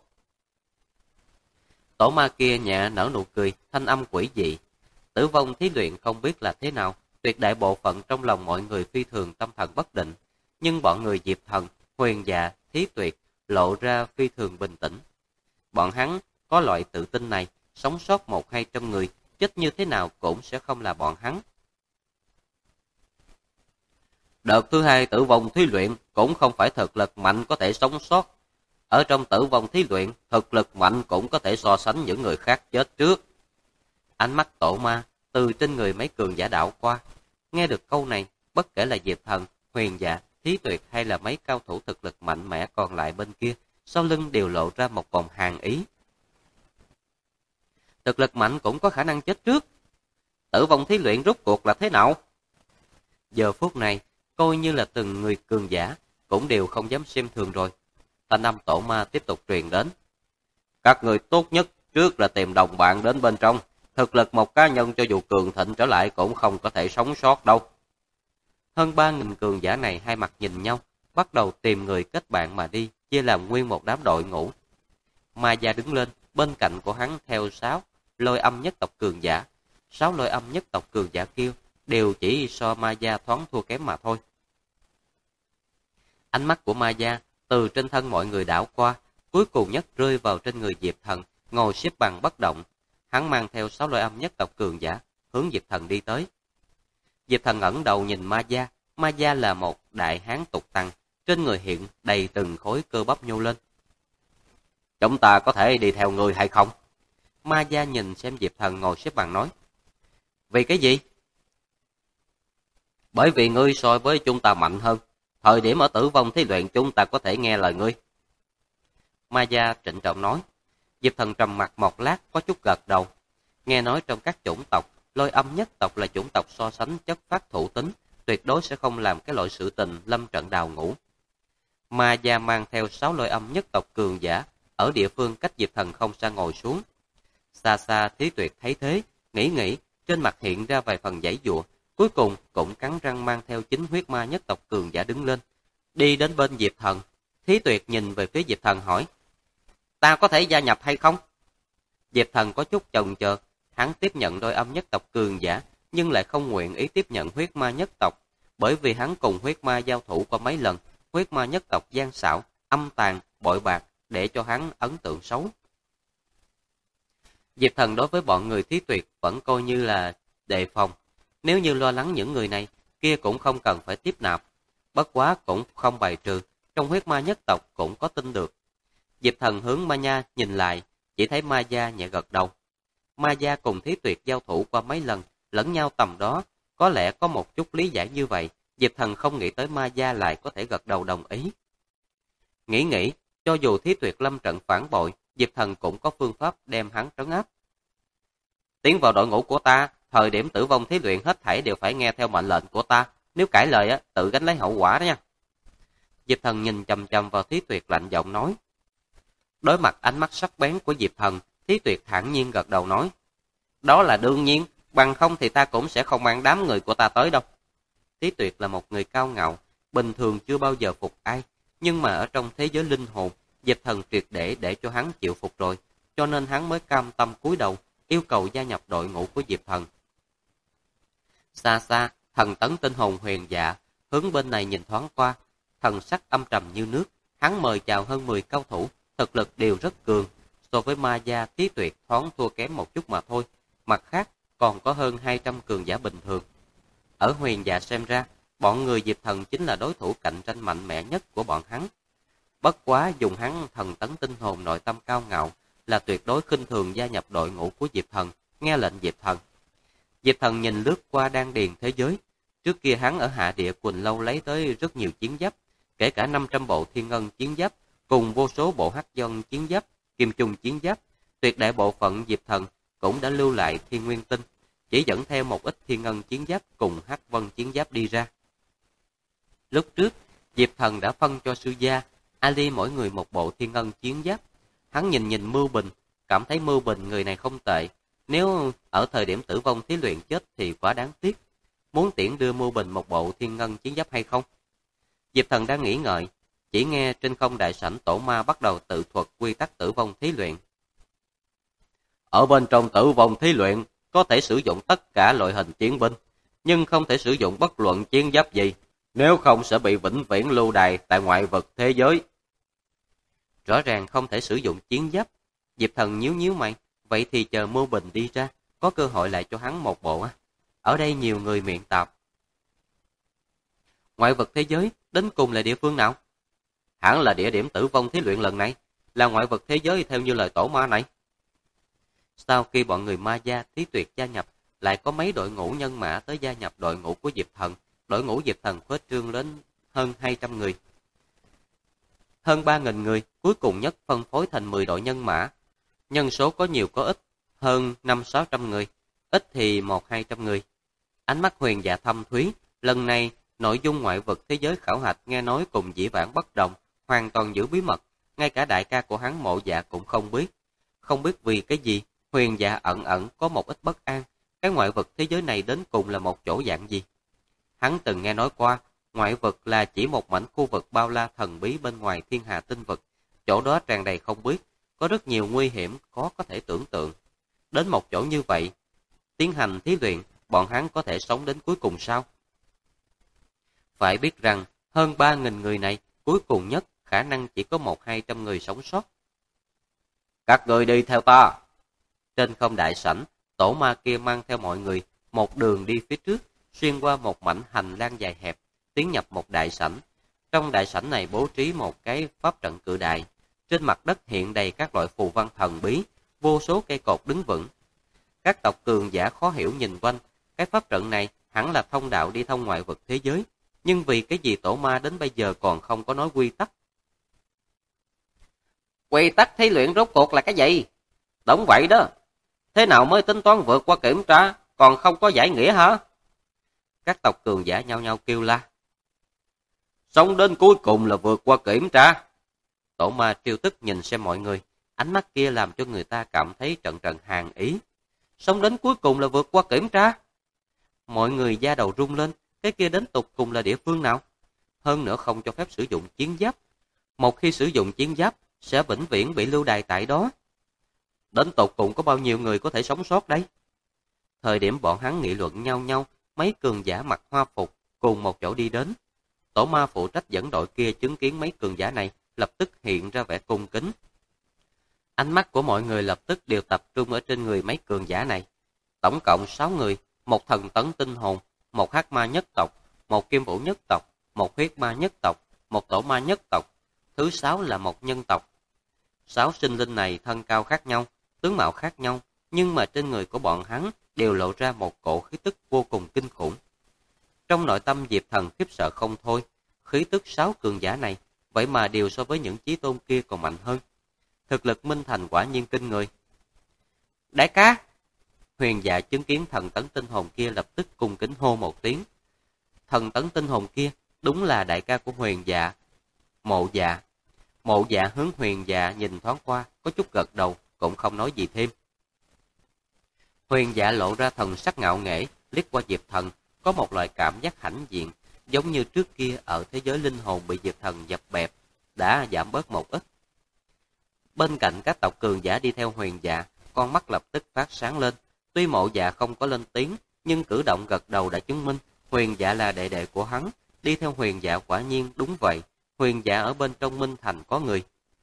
Tổ ma kia nhẹ nở nụ cười, thanh âm quỷ dị. Tử vong thí luyện không biết là thế nào, tuyệt đại bộ phận trong lòng mọi người phi thường tâm thần bất định. Nhưng bọn người Diệp Thần, Huyền Dạ, Thí Tuyệt lộ ra phi thường bình tĩnh. Bọn hắn có loại tự tin này, sống sót 100-200 người, chết như thế nào cũng sẽ không là bọn hắn. Đợt thứ hai tử vong thí luyện cũng không phải thực lực mạnh có thể sống sót. Ở trong tử vong thí luyện, thực lực mạnh cũng có thể so sánh những người khác chết trước. Ánh mắt Tổ Ma từ trên người mấy cường giả đảo qua. Nghe được câu này, bất kể là Diệp Thần, Huyền Dạ, Thí Tuyệt hay là mấy cao thủ thực lực mạnh mẽ còn lại bên kia, sau lưng đều lộ ra một vòng hàn ý. Thực lực mạnh cũng có khả năng chết trước. Tử vong thí luyện rốt cuộc là thế nào? Giờ phút này, coi như là từng người cường giả, cũng đều không dám xem thường rồi. Thanh âm Tổ Ma tiếp tục truyền đến. Các người tốt nhất trước là tìm đồng bạn đến bên trong. Thực lực một cá nhân cho dù cường thịnh trở lại cũng không có thể sống sót đâu. Hơn 3.000 cường giả này hai mặt nhìn nhau, bắt đầu tìm người kết bạn mà đi, chia làm nguyên một đám đội ngũ. Ma Gia đứng lên, bên cạnh của hắn theo 6 lôi âm nhất tộc cường giả. 6 lôi âm nhất tộc cường giả kia đều chỉ so Ma Gia thoáng thua kém mà thôi. Ánh mắt của Ma Gia từ trên thân mọi người đảo qua, cuối cùng nhất rơi vào trên người Diệp Thần, ngồi xếp bằng bất động. Hắn mang theo 6 lôi âm nhất tộc cường giả, hướng Diệp Thần đi tới. Diệp Thần ngẩng đầu nhìn Ma Gia là một đại hán tục tăng, trên người hiện đầy từng khối cơ bắp nhô lên. Chúng ta có thể đi theo người hay không? Ma Gia nhìn xem Diệp Thần ngồi xếp bằng nói. Vì cái gì? Bởi vì ngươi so với chúng ta mạnh hơn. Thời điểm ở tử vong thí luyện chúng ta có thể nghe lời ngươi. Ma Gia trịnh trọng nói. Diệp Thần trầm mặt một lát có chút gật đầu. Nghe nói trong các chủng tộc, lôi âm nhất tộc là chủng tộc so sánh chất phát thủ tính, tuyệt đối sẽ không làm cái loại sự tình lâm trận đào ngũ. Ma Gia mang theo 6 lôi âm nhất tộc cường giả, ở địa phương cách Diệp Thần không xa ngồi xuống. Xa xa Thí Tuyệt thấy thế, nghĩ, trên mặt hiện ra vài phần giãy giụa, cuối cùng cũng cắn răng mang theo 9 huyết ma nhất tộc cường giả đứng lên. Đi đến bên Diệp Thần, Thí Tuyệt nhìn về phía Diệp Thần hỏi, ta có thể gia nhập hay không? Diệp Thần có chút chần chờ, hắn tiếp nhận đôi âm nhất tộc cường giả, nhưng lại không nguyện ý tiếp nhận huyết ma nhất tộc, bởi vì hắn cùng huyết ma giao thủ qua mấy lần, huyết ma nhất tộc gian xảo, âm tàn, bội bạc, để cho hắn ấn tượng xấu. Diệp Thần đối với bọn người Thí Tuyệt vẫn coi như là đề phòng, nếu như lo lắng những người này, kia cũng không cần phải tiếp nạp, bất quá cũng không bài trừ, trong huyết ma nhất tộc cũng có tin được. Diệp Thần hướng Ma Nha nhìn lại, chỉ thấy Ma Gia nhẹ gật đầu. Ma Gia cùng Thí Tuyệt giao thủ qua mấy lần, lẫn nhau tầm đó, có lẽ có một chút lý giải như vậy, Diệp Thần không nghĩ tới Ma Gia lại có thể gật đầu đồng ý. Nghĩ, cho dù Thí Tuyệt lâm trận phản bội, Diệp Thần cũng có phương pháp đem hắn trấn áp. Tiến vào đội ngũ của ta, thời điểm tử vong thí luyện hết thảy đều phải nghe theo mệnh lệnh của ta, nếu cãi lời tự gánh lấy hậu quả đó nha. Diệp Thần nhìn chằm chằm vào Thí Tuyệt lạnh giọng nói. Đối mặt ánh mắt sắc bén của Diệp Thần, Thí Tuyệt thản nhiên gật đầu nói. Đó là đương nhiên, bằng không thì ta cũng sẽ không mang đám người của ta tới đâu. Thí Tuyệt là một người cao ngạo, bình thường chưa bao giờ phục ai, nhưng mà ở trong thế giới linh hồn, Diệp Thần triệt để cho hắn chịu phục rồi, cho nên hắn mới cam tâm cúi đầu, yêu cầu gia nhập đội ngũ của Diệp Thần. Xa xa, Thần Tấn Tinh Hồn Huyền Dạ, hướng bên này nhìn thoáng qua, thần sắc âm trầm như nước, hắn mời chào hơn 10 cao thủ, thực lực đều rất cường, so với Ma Gia Thí Tuyệt thoáng thua kém một chút mà thôi, mặt khác còn có hơn 200 cường giả bình thường. Ở Huyền Dạ xem ra, bọn người Diệp Thần chính là đối thủ cạnh tranh mạnh mẽ nhất của bọn hắn. Bất quá dùng hắn Thần Tấn Tinh Hồn nội tâm cao ngạo là tuyệt đối khinh thường gia nhập đội ngũ của Diệp Thần, nghe lệnh Diệp Thần. Diệp Thần nhìn lướt qua đan điền thế giới, trước kia hắn ở hạ địa Quỳnh Lâu lấy tới rất nhiều chiến giáp, kể cả 500 bộ thiên ngân chiến giáp, cùng vô số bộ hắc dân chiến giáp, kim trùng chiến giáp, tuyệt đại bộ phận Diệp Thần cũng đã lưu lại thiên nguyên tinh, chỉ dẫn theo một ít thiên ngân chiến giáp cùng hắc vân chiến giáp đi ra. Lúc trước, Diệp Thần đã phân cho Sư Gia, Ali mỗi người một bộ thiên ngân chiến giáp. Hắn nhìn Mưu Bình, cảm thấy Mưu Bình người này không tệ, nếu ở thời điểm tử vong thí luyện chết thì quá đáng tiếc. Muốn tiễn đưa Mưu Bình một bộ thiên ngân chiến giáp hay không? Diệp Thần đang nghĩ ngợi, chỉ nghe trên không đại sảnh Tổ Ma bắt đầu tự thuật quy tắc tử vong thí luyện. Ở bên trong tử vong thí luyện, có thể sử dụng tất cả loại hình chiến binh, nhưng không thể sử dụng bất luận chiến giáp gì, nếu không sẽ bị vĩnh viễn lưu đày tại ngoại vực thế giới. Rõ ràng không thể sử dụng chiến giáp. Diệp Thần nhíu mày, vậy thì chờ Mưu Bình đi ra, có cơ hội lại cho hắn một bộ. Ở đây nhiều người miệng tạp. Ngoại vực thế giới đến cùng là địa phương nào? Hẳn là địa điểm tử vong thí luyện lần này, là ngoại vực thế giới theo như lời tổ ma này. Sau khi bọn người ma gia Thí Tuyệt gia nhập, lại có mấy đội ngũ nhân mã tới gia nhập đội ngũ của Diệp Thần. Đội ngũ Diệp Thần khuếch trương đến hơn 200 người. Hơn 3.000 người, cuối cùng nhất phân phối thành 10 đội nhân mã. Nhân số có nhiều có ít, hơn 500-600 người, ít thì 100-200 người. Ánh mắt Huyền Dạ thâm thúy, lần này nội dung ngoại vực thế giới khảo hạch nghe nói cùng dĩ vãng bất đồng, hoàn toàn giữ bí mật, ngay cả đại ca của hắn Mộ Dạ cũng không biết. Không biết vì cái gì, Huyền Dạ ẩn ẩn có một ít bất an, cái ngoại vực thế giới này đến cùng là một chỗ dạng gì? Hắn từng nghe nói qua, ngoại vực là chỉ một mảnh khu vực bao la thần bí bên ngoài thiên hà tinh vực, chỗ đó tràn đầy không biết, có rất nhiều nguy hiểm khó có thể tưởng tượng. Đến một chỗ như vậy, tiến hành thí luyện, bọn hắn có thể sống đến cuối cùng sao? Phải biết rằng, hơn 3.000 người này, cuối cùng nhất, khả năng chỉ có 100-200 người sống sót. Các người đi theo ta! Trên không đại sảnh, tổ ma kia mang theo mọi người, một đường đi phía trước, xuyên qua một mảnh hành lang dài hẹp, tiến nhập một đại sảnh. Trong đại sảnh này bố trí một cái pháp trận cự đại. Trên mặt đất hiện đầy các loại phù văn thần bí, vô số cây cột đứng vững. Các tộc cường giả khó hiểu nhìn quanh, cái pháp trận này hẳn là thông đạo đi thông ngoại vực thế giới, nhưng vì cái gì tổ ma đến bây giờ còn không có nói quy tắc? Quy tắc thí luyện rốt cuộc là cái gì? Đúng vậy đó. Thế nào mới tính toán vượt qua kiểm tra, còn không có giải nghĩa hả? Các tộc cường giả nhau nhau kêu la. Sống đến cuối cùng là vượt qua kiểm tra. Tổ ma triêu tức nhìn xem mọi người, ánh mắt kia làm cho người ta cảm thấy trận trận hàn ý. Sống đến cuối cùng là vượt qua kiểm tra. Mọi người da đầu rung lên, cái kia đến tục cùng là địa phương nào? Hơn nữa không cho phép sử dụng chiến giáp. Một khi sử dụng chiến giáp, sẽ vĩnh viễn bị lưu đày tại đó. Đến tục cùng có bao nhiêu người có thể sống sót đấy? Thời điểm bọn hắn nghị luận nhau nhau, mấy cường giả mặc hoa phục cùng một chỗ đi đến. Tổ ma phụ trách dẫn đội kia chứng kiến mấy cường giả này, lập tức hiện ra vẻ cung kính. Ánh mắt của mọi người lập tức đều tập trung ở trên người mấy cường giả này. Tổng cộng 6 người, một thần tấn tinh hồn, một hắc ma nhất tộc, một kim vũ nhất tộc, một huyết ma nhất tộc, một tổ ma nhất tộc, thứ 6 là một nhân tộc. 6 sinh linh này thân cao khác nhau, tướng mạo khác nhau, nhưng mà trên người của bọn hắn đều lộ ra một cổ khí tức vô cùng kinh khủng. Trong nội tâm Diệp Thần khiếp sợ không thôi, khí tức 6 cường giả này, vậy mà đều so với những chí tôn kia còn mạnh hơn. Thực lực Minh Thành quả nhiên kinh người. Đại ca! Huyền Dạ chứng kiến thần tấn tinh hồn kia lập tức cung kính hô một tiếng. Thần tấn tinh hồn kia đúng là đại ca của Huyền Dạ, Mộ Dạ. Mộ Dạ hướng Huyền Dạ nhìn thoáng qua, có chút gật đầu, cũng không nói gì thêm. Huyền Dạ lộ ra thần sắc ngạo nghễ, liếc qua Diệp Thần, có một loại cảm giác hãnh diện, giống như trước kia ở thế giới linh hồn bị Diệp Thần dập bẹp, đã giảm bớt một ít. Bên cạnh các tộc cường giả đi theo Huyền Dạ, con mắt lập tức phát sáng lên. Tuy Mộ Dạ không có lên tiếng, nhưng cử động gật đầu đã chứng minh Huyền Dạ là đệ đệ của hắn. Đi theo Huyền Dạ quả nhiên đúng vậy, Huyền Dạ ở bên trong Minh Thành có người.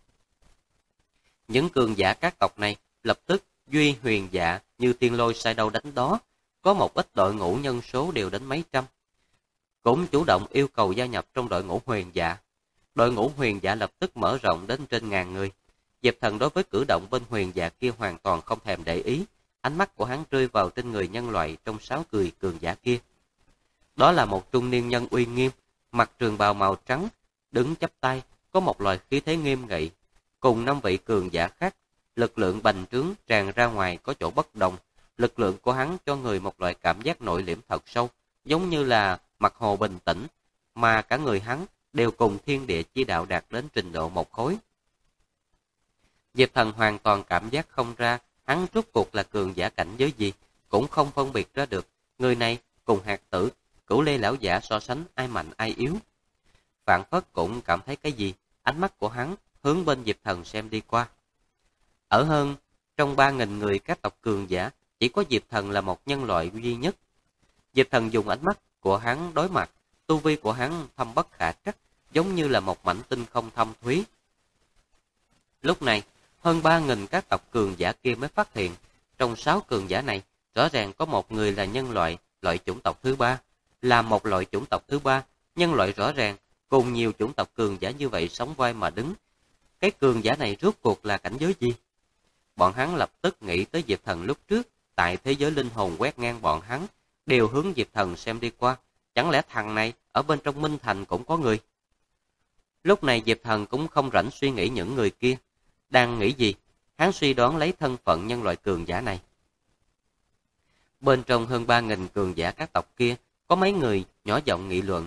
Những cường giả các tộc này lập tức duy Huyền Dạ như tiên lôi sai đâu đánh đó, có một ít đội ngũ nhân số đều đến mấy trăm. Cũng chủ động yêu cầu gia nhập trong đội ngũ Huyền Dạ. Đội ngũ Huyền Dạ lập tức mở rộng đến trên ngàn người. Diệp Thần đối với cử động bên Huyền Dạ kia hoàn toàn không thèm để ý, ánh mắt của hắn rơi vào trên người nhân loại trong 6 người cường giả kia. Đó là một trung niên nhân uy nghiêm, mặc trường bào màu trắng, đứng chắp tay, có một loại khí thế nghiêm nghị. Cùng 5 vị cường giả khác, lực lượng bành trướng tràn ra ngoài có chỗ bất đồng. Lực lượng của hắn cho người một loại cảm giác nội liễm thật sâu, giống như là mặt hồ bình tĩnh, mà cả người hắn đều cùng thiên địa chi đạo đạt đến trình độ một khối. Diệp Thần hoàn toàn cảm giác không ra hắn rốt cuộc là cường giả cảnh giới gì, cũng không phân biệt ra được người này cùng Hạt Tử, Cửu Lê lão giả so sánh ai mạnh ai yếu. Phạn Phất cũng cảm thấy cái gì, ánh mắt của hắn hướng bên Diệp Thần xem đi qua. Ở hơn trong 3.000 người các tộc cường giả, chỉ có Diệp Thần là một nhân loại duy nhất. Diệp Thần dùng ánh mắt của hắn đối mặt, tu vi của hắn thâm bất khả trắc, giống như là một mảnh tinh không thâm thúy. Lúc này, hơn 3.000 các tộc cường giả kia mới phát hiện, trong 6 cường giả này, Rõ ràng có một người là nhân loại, loại chủng tộc thứ ba, là một loại chủng tộc thứ ba, nhân loại rõ ràng, cùng nhiều chủng tộc cường giả như vậy sóng vai mà đứng. Cái cường giả này rốt cuộc là cảnh giới gì? Bọn hắn lập tức nghĩ tới Diệp Thần lúc trước, tại thế giới linh hồn quét ngang bọn hắn, đều hướng Diệp Thần xem đi qua. Chẳng lẽ thằng này ở bên trong Minh Thành cũng có người? Lúc này Diệp Thần cũng không rảnh suy nghĩ những người kia. Đang nghĩ gì? Hắn suy đoán lấy thân phận nhân loại cường giả này. Bên trong hơn 3.000 cường giả các tộc kia, có mấy người nhỏ giọng nghị luận.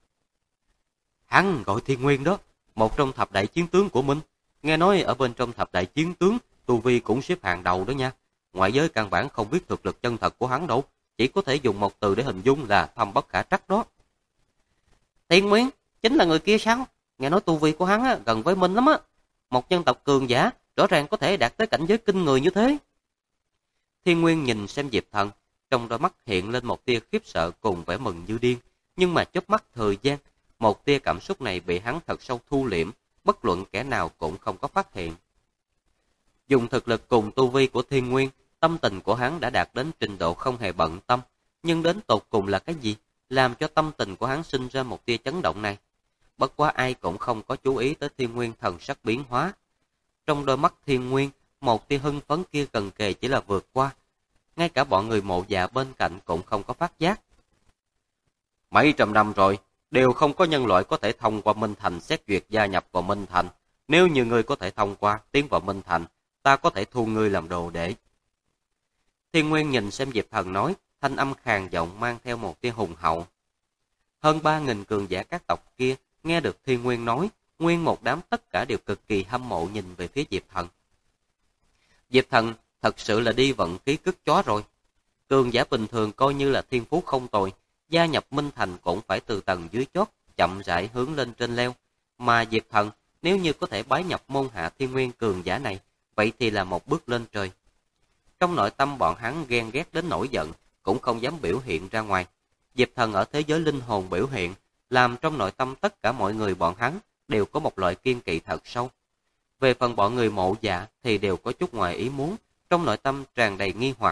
Hắn gọi Thiên Nguyên đó, một trong thập đại chiến tướng của Minh. Nghe nói ở bên trong thập đại chiến tướng, tu vi cũng xếp hàng đầu đó nha. Ngoại giới căn bản không biết thực lực chân thật của hắn đâu, chỉ có thể dùng một từ để hình dung là thâm bất khả trắc đó. Thiên Nguyên, chính là người kia sao? Nghe nói tu vi của hắn gần với Minh lắm á. Một nhân tộc cường giả, rõ ràng có thể đạt tới cảnh giới kinh người như thế. Thiên Nguyên nhìn xem Diệp Thần, trong đôi mắt hiện lên một tia khiếp sợ cùng vẻ mừng như điên. Nhưng mà chớp mắt thời gian, một tia cảm xúc này bị hắn thật sâu thu liễm, bất luận kẻ nào cũng không có phát hiện. Dùng thực lực cùng tu vi của Thiên Nguyên, tâm tình của hắn đã đạt đến trình độ không hề bận tâm. Nhưng đến tột cùng là cái gì, làm cho tâm tình của hắn sinh ra một tia chấn động này? Bất quá ai cũng không có chú ý tới Thiên Nguyên thần sắc biến hóa. Trong đôi mắt Thiên Nguyên, một tia hưng phấn kia gần kề chỉ là vượt qua. Ngay cả bọn người Mộ Dạ bên cạnh cũng không có phát giác. Mấy trăm năm rồi, đều không có nhân loại có thể thông qua Minh Thành xét duyệt gia nhập vào Minh Thành. Nếu như ngươi có thể thông qua, tiến vào Minh Thành, ta có thể thu ngươi làm đồ đệ. Thiên Nguyên nhìn xem Diệp Thần nói, thanh âm khàn giọng mang theo một tia hùng hậu. Hơn 3.000 cường giả các tộc kia, nghe được Thiên Nguyên nói, nguyên một đám tất cả đều cực kỳ hâm mộ nhìn về phía Diệp Thần. Diệp Thần thật sự là đi vận khí cứt chó rồi. Cường giả bình thường coi như là thiên phú không tồi, gia nhập Minh Thành cũng phải từ tầng dưới chót, chậm rãi hướng lên trên leo. Mà Diệp Thần, nếu như có thể bái nhập môn hạ Thiên Nguyên cường giả này, vậy thì là một bước lên trời. Trong nội tâm bọn hắn ghen ghét đến nổi giận, cũng không dám biểu hiện ra ngoài. Diệp Thần ở thế giới linh hồn biểu hiện, làm trong nội tâm tất cả mọi người bọn hắn đều có một loại kiên kỵ thật sâu. Về phần bọn người Mộ Dạ thì đều có chút ngoài ý muốn, trong nội tâm tràn đầy nghi hoặc.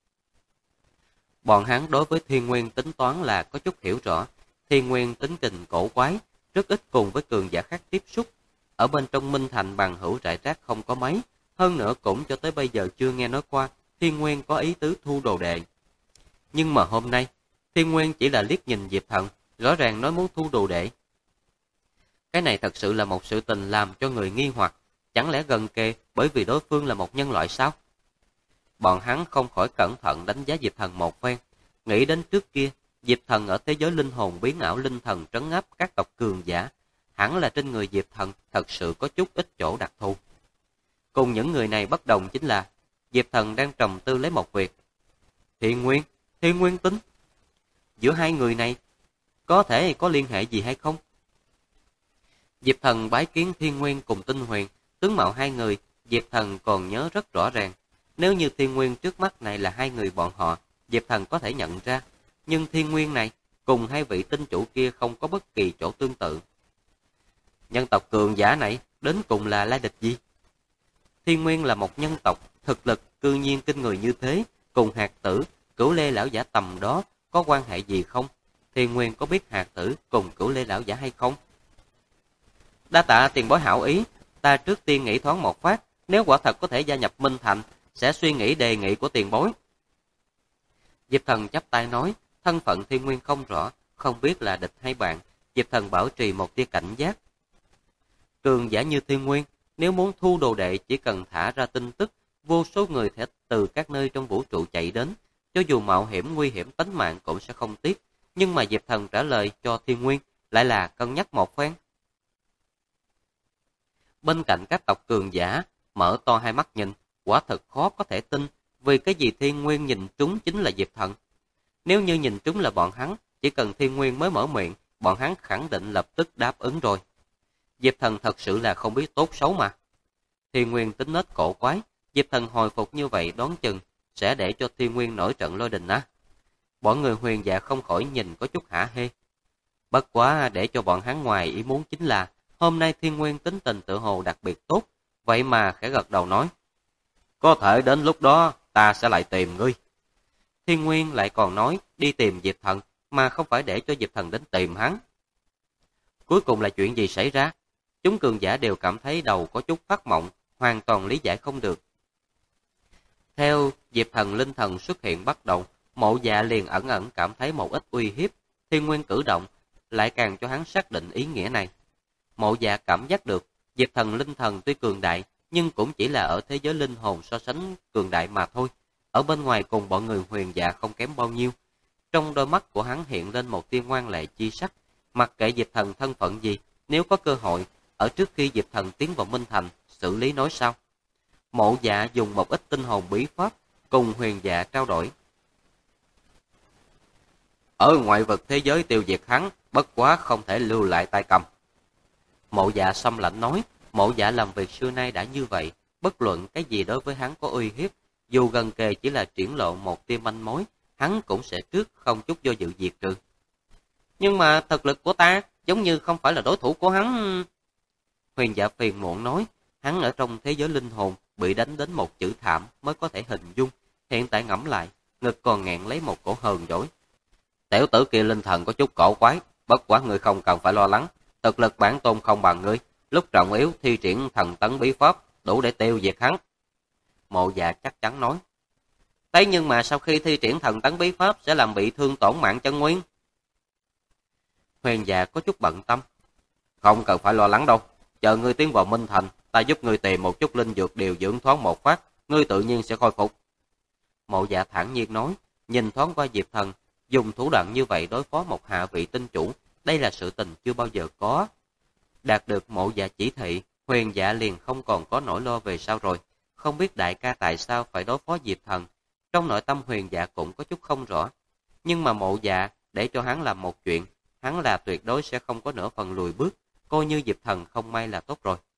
Bọn hắn đối với Thiên Nguyên tính toán là có chút hiểu rõ. Thiên Nguyên tính tình cổ quái, rất ít cùng với cường giả khác tiếp xúc. Ở bên trong Minh Thành bằng hữu rải rác không có mấy, hơn nữa cũng cho tới bây giờ chưa nghe nói qua Thiên Nguyên có ý tứ thu đồ đệ. Nhưng mà hôm nay, Thiên Nguyên chỉ là liếc nhìn Diệp Thần, rõ ràng nói muốn thu đồ đệ. Cái này thật sự là một sự tình làm cho người nghi hoặc, chẳng lẽ gần kề bởi vì đối phương là một nhân loại sao? Bọn hắn không khỏi cẩn thận đánh giá Diệp Thần một phen, nghĩ đến trước kia, Diệp Thần ở thế giới linh hồn biến ảo linh thần trấn áp các tộc cường giả, hẳn là trên người Diệp Thần thật sự có chút ít chỗ đặc thù. Cùng những người này bất đồng chính là, Diệp Thần đang trầm tư lấy một việc. Thiên Nguyên tính. Giữa hai người này, có thể có liên hệ gì hay không? Diệp Thần bái kiến Thiên Nguyên cùng Tinh Huyền, tướng mạo hai người, Diệp Thần còn nhớ rất rõ ràng. Nếu như Thiên Nguyên trước mắt này là hai người bọn họ, Diệp Thần có thể nhận ra. Nhưng Thiên Nguyên này, cùng hai vị tinh chủ kia không có bất kỳ chỗ tương tự. Nhân tộc cường giả này, đến cùng là lai lịch gì? Thiên Nguyên là một nhân tộc, thực lực cư nhiên kinh người như thế, cùng Hạt Tử, Cửu Lê lão giả tầm đó, có quan hệ gì không? Thiên Nguyên có biết Hạt Tử cùng Cửu Lê lão giả hay không? Đa tạ tiền bối hảo ý, ta trước tiên nghĩ thoáng một phát, nếu quả thật có thể gia nhập Minh Thành, sẽ suy nghĩ đề nghị của tiền bối. Diệp Thần chắp tay nói, thân phận Thiên Nguyên không rõ, không biết là địch hay bạn, Diệp Thần bảo trì một tia cảnh giác. Cường giả như Thiên Nguyên, nếu muốn thu đồ đệ chỉ cần thả ra tin tức, vô số người sẽ từ các nơi trong vũ trụ chạy đến, cho dù mạo hiểm nguy hiểm tính mạng cũng sẽ không tiếc. Nhưng mà Diệp Thần trả lời cho Thiên Nguyên lại là cân nhắc một phen. Bên cạnh các tộc cường giả, mở to hai mắt nhìn, quả thật khó có thể tin, vì cái gì Thiên Nguyên nhìn trúng chính là Diệp Thần. Nếu như nhìn trúng là bọn hắn, chỉ cần Thiên Nguyên mới mở miệng, bọn hắn khẳng định lập tức đáp ứng rồi. Diệp Thần thật sự là không biết tốt xấu mà. Thiên Nguyên tính nết cổ quái, Diệp Thần hồi phục như vậy đoán chừng sẽ để cho Thiên Nguyên nổi trận lôi đình á. Bọn người Huyền Dạ không khỏi nhìn có chút hả hê. Bất quá để cho bọn hắn ngoài ý muốn chính là hôm nay Thiên Nguyên tính tình tự hồ đặc biệt tốt, vậy mà khẽ gật đầu nói. Có thể đến lúc đó ta sẽ lại tìm ngươi. Thiên Nguyên lại còn nói đi tìm Diệp Thần, mà không phải để cho Diệp Thần đến tìm hắn. Cuối cùng là chuyện gì xảy ra? Chúng cường giả đều cảm thấy đầu có chút phát mộng, hoàn toàn lý giải không được. Theo Diệp Thần linh thần xuất hiện bắt đầu, Mộ Dạ liền ẩn ẩn cảm thấy một ít uy hiếp. Thiên Nguyên cử động lại càng cho hắn xác định ý nghĩa này. Mộ Dạ cảm giác được Diệp Thần linh thần tuy cường đại, nhưng cũng chỉ là ở thế giới linh hồn so sánh cường đại mà thôi. Ở bên ngoài cùng bọn người Huyền Dạ không kém bao nhiêu. Trong đôi mắt của hắn hiện lên một tia ngoan lệ chi sắc. Mặc kệ Diệp Thần thân phận gì, nếu có cơ hội, ở trước khi Diệp Thần tiến vào Minh Thành, xử lý nói sao? Mộ Dạ dùng một ít tinh hồn bí pháp, cùng Huyền Dạ trao đổi. Ở ngoại vực thế giới tiêu diệt hắn, bất quá không thể lưu lại tay cầm. Mộ Dạ xâm lạnh nói, Mộ Dạ làm việc xưa nay đã như vậy, bất luận cái gì đối với hắn có uy hiếp, dù gần kề chỉ là triển lộ một tia manh mối, hắn cũng sẽ trước không chút do dự diệt trừ. Nhưng mà thực lực của ta giống như không phải là đối thủ của hắn. Huyền Dạ phiền muộn nói, hắn ở trong thế giới linh hồn bị đánh đến một chữ thảm mới có thể hình dung, hiện tại ngẫm lại, ngực còn nghẹn lấy một cổ hờn dỗi. Tiểu tử kia linh thần có chút cổ quái, bất quá ngươi không cần phải lo lắng, thực lực bản tôn không bằng ngươi, lúc trọng yếu thi triển thần tấn bí pháp, đủ để tiêu diệt hắn. Mộ Dạ chắc chắn nói. Thế nhưng mà sau khi thi triển thần tấn bí pháp sẽ làm bị thương tổn mạng chân nguyên. Huyền Dạ có chút bận tâm. Không cần phải lo lắng đâu, chờ ngươi tiến vào Minh Thành, ta giúp ngươi tìm một chút linh dược điều dưỡng thoáng một phát, ngươi tự nhiên sẽ khôi phục. Mộ Dạ thản nhiên nói, nhìn thoáng qua Diệp Thần, dùng thủ đoạn như vậy đối phó một hạ vị tinh chủ, đây là sự tình chưa bao giờ có. Đạt được Mộ Dạ chỉ thị, Huyền Dạ liền không còn có nỗi lo về sau rồi, không biết đại ca tại sao phải đối phó Diệp Thần. Trong nội tâm Huyền Dạ cũng có chút không rõ, nhưng mà Mộ Dạ để cho hắn làm một chuyện, hắn là tuyệt đối sẽ không có nửa phần lùi bước, coi như Diệp Thần không may là tốt rồi.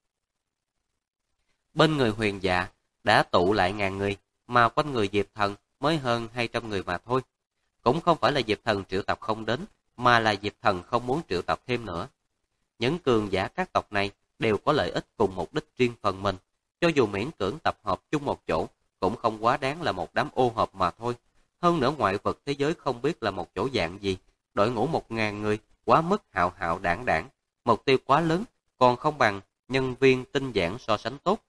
Bên người Huyền Dạ đã tụ lại ngàn người, mà quanh người Diệp Thần mới hơn 200 người mà thôi. Cũng không phải là Diệp Thần triệu tập không đến, mà là Diệp Thần không muốn triệu tập thêm nữa. Những cường giả các tộc này đều có lợi ích cùng mục đích riêng phần mình, cho dù miễn cưỡng tập hợp chung một chỗ, cũng không quá đáng là một đám ô hợp mà thôi. Hơn nữa ngoại vực thế giới không biết là một chỗ dạng gì, đội ngũ 1000 người, quá mức hạo hạo đảng đảng, mục tiêu quá lớn, còn không bằng nhân viên tinh giản so sánh tốt.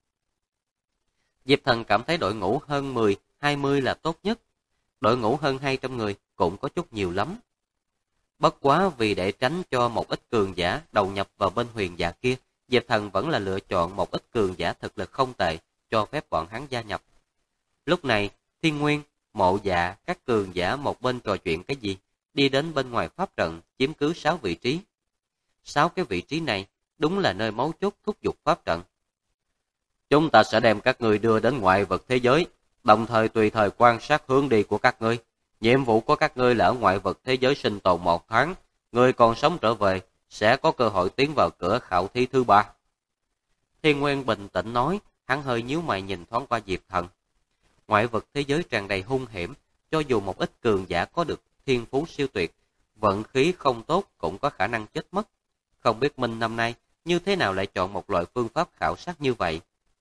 Diệp Thần cảm thấy đội ngũ hơn 10, 20 là tốt nhất. Đội ngũ hơn 200 người cũng có chút nhiều lắm. Bất quá vì để tránh cho một ít cường giả đầu nhập vào bên Huyền Dạ kia, Diệp Thần vẫn là lựa chọn một ít cường giả thực lực không tệ, cho phép bọn hắn gia nhập. Lúc này, Thiên Nguyên, Mộ Dạ, các cường giả một bên trò chuyện cái gì, đi đến bên ngoài pháp trận, chiếm cứ 6 vị trí. 6 cái vị trí này đúng là nơi mấu chốt thúc giục pháp trận. Chúng ta sẽ đem các ngươi đưa đến ngoại vực thế giới, đồng thời tùy thời quan sát hướng đi của các ngươi. Nhiệm vụ của các ngươi là ở ngoại vực thế giới sinh tồn 1 tháng, người còn sống trở về sẽ có cơ hội tiến vào cửa khảo thí thứ 3. Thiên Nguyên bình tĩnh nói, hắn hơi nhíu mày nhìn thoáng qua Diệp Thần. Ngoại vực thế giới tràn đầy hung hiểm, cho dù một ít cường giả có được thiên phú siêu tuyệt, vận khí không tốt cũng có khả năng chết mất. Không biết Minh năm nay như thế nào lại chọn một loại phương pháp khảo sát như vậy.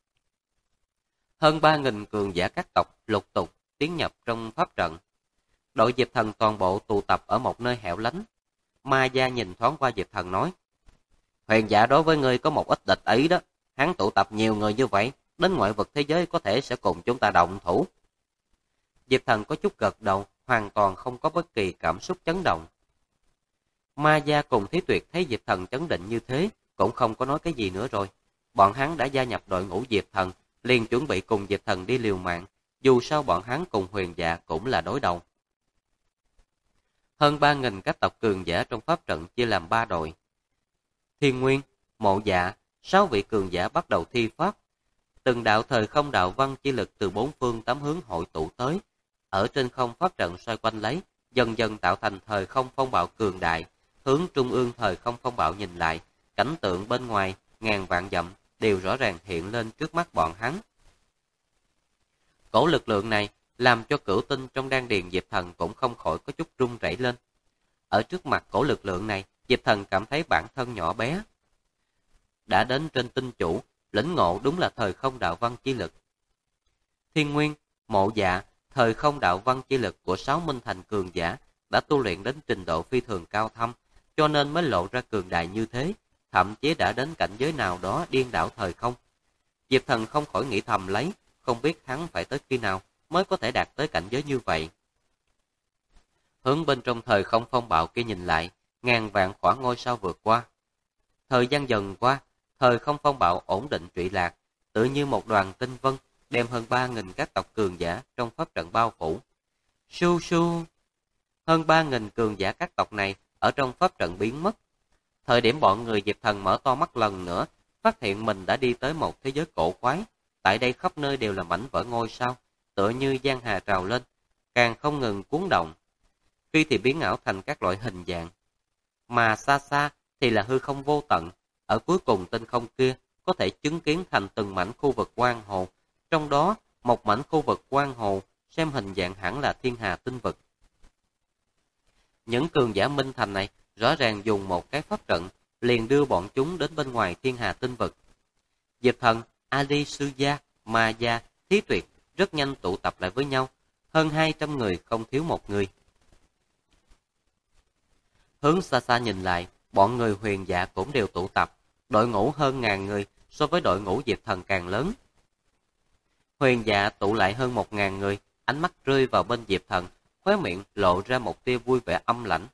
Hơn 3000 cường giả các tộc lục tục tiến nhập trong pháp trận. Đội Diệp Thần toàn bộ tụ tập ở một nơi hẻo lánh. Ma Gia nhìn thoáng qua Diệp Thần nói, Huyền Dạ đối với ngươi có một ít địch ý đó, hắn tụ tập nhiều người như vậy, đến ngoại vực thế giới có thể sẽ cùng chúng ta động thủ. Diệp Thần có chút gật đầu, hoàn toàn không có bất kỳ cảm xúc chấn động. Ma Gia cùng Thí Tuyệt thấy Diệp Thần chấn định như thế, cũng không có nói cái gì nữa rồi. Bọn hắn đã gia nhập đội ngũ Diệp Thần, liền chuẩn bị cùng Diệp Thần đi liều mạng, dù sao bọn hắn cùng Huyền Dạ cũng là đối đầu. Hơn 3000 các tộc cường giả trong pháp trận chia làm 3 đội. Thiên Nguyên, Mộ Dạ, 6 vị cường giả bắt đầu thi pháp. Từng đạo thời không đạo văn chi lực từ 4 phương 8 hướng hội tụ tới, ở trên không pháp trận xoay quanh lấy, dần dần tạo thành thời không phong bạo cường đại. Hướng trung ương thời không phong bạo nhìn lại, cảnh tượng bên ngoài ngàn vạn dặm đều rõ ràng hiện lên trước mắt bọn hắn. Cổ lực lượng này làm cho cửu tinh trong đan điền Diệp Thần cũng không khỏi có chút run rẩy lên. Ở trước mặt cổ lực lượng này, Diệp Thần cảm thấy bản thân nhỏ bé. Đã đến trên tinh chủ, lĩnh ngộ đúng là thời không đạo văn chi lực. Thiên Nguyên, Mộ Dạ, Thời không đạo văn chi lực của 6 minh thành cường giả đã tu luyện đến trình độ phi thường cao thâm, cho nên mới lộ ra cường đại như thế, thậm chí đã đến cảnh giới nào đó điên đảo thời không. Diệp Thần không khỏi nghĩ thầm lấy, không biết hắn phải tới khi nào mới có thể đạt tới cảnh giới như vậy. Hướng bên trong thời không phong bạo kia nhìn lại, ngàn vạn khoảng ngôi sao vượt qua. Thời gian dần qua, thời không phong bạo ổn định trụy lạc, tự như một đoàn tinh vân, đem hơn 3.000 các tộc cường giả trong pháp trận bao phủ. Su su, hơn 3.000 cường giả các tộc này ở trong pháp trận biến mất. Thời điểm bọn người Diệp Thần mở to mắt lần nữa, phát hiện mình đã đi tới một thế giới cổ quái. Tại đây khắp nơi đều là mảnh vỡ ngôi sao, tựa như giang hà trào lên, càng không ngừng cuốn động. Khi thì biến ảo thành các loại hình dạng, mà xa xa thì là hư không vô tận. Ở cuối cùng tinh không kia có thể chứng kiến thành từng mảnh khu vực quang hồ, trong đó một mảnh khu vực quang hồ xem hình dạng hẳn là thiên hà tinh vực. Những cường giả minh thành này rõ ràng dùng một cái pháp trận liền đưa bọn chúng đến bên ngoài thiên hà tinh vực. Diệp Thần, Ali Suya, Maya, Thí Tuyệt rất nhanh tụ tập lại với nhau, hơn 200 người không thiếu một người. Hướng xa xa nhìn lại, bọn người huyền giả cũng đều tụ tập, đội ngũ hơn 1000 người so với đội ngũ Diệp Thần càng lớn. Huyền giả tụ lại hơn 1000 người, ánh mắt rơi vào bên Diệp Thần, khóe miệng lộ ra một tia vui vẻ âm lãnh.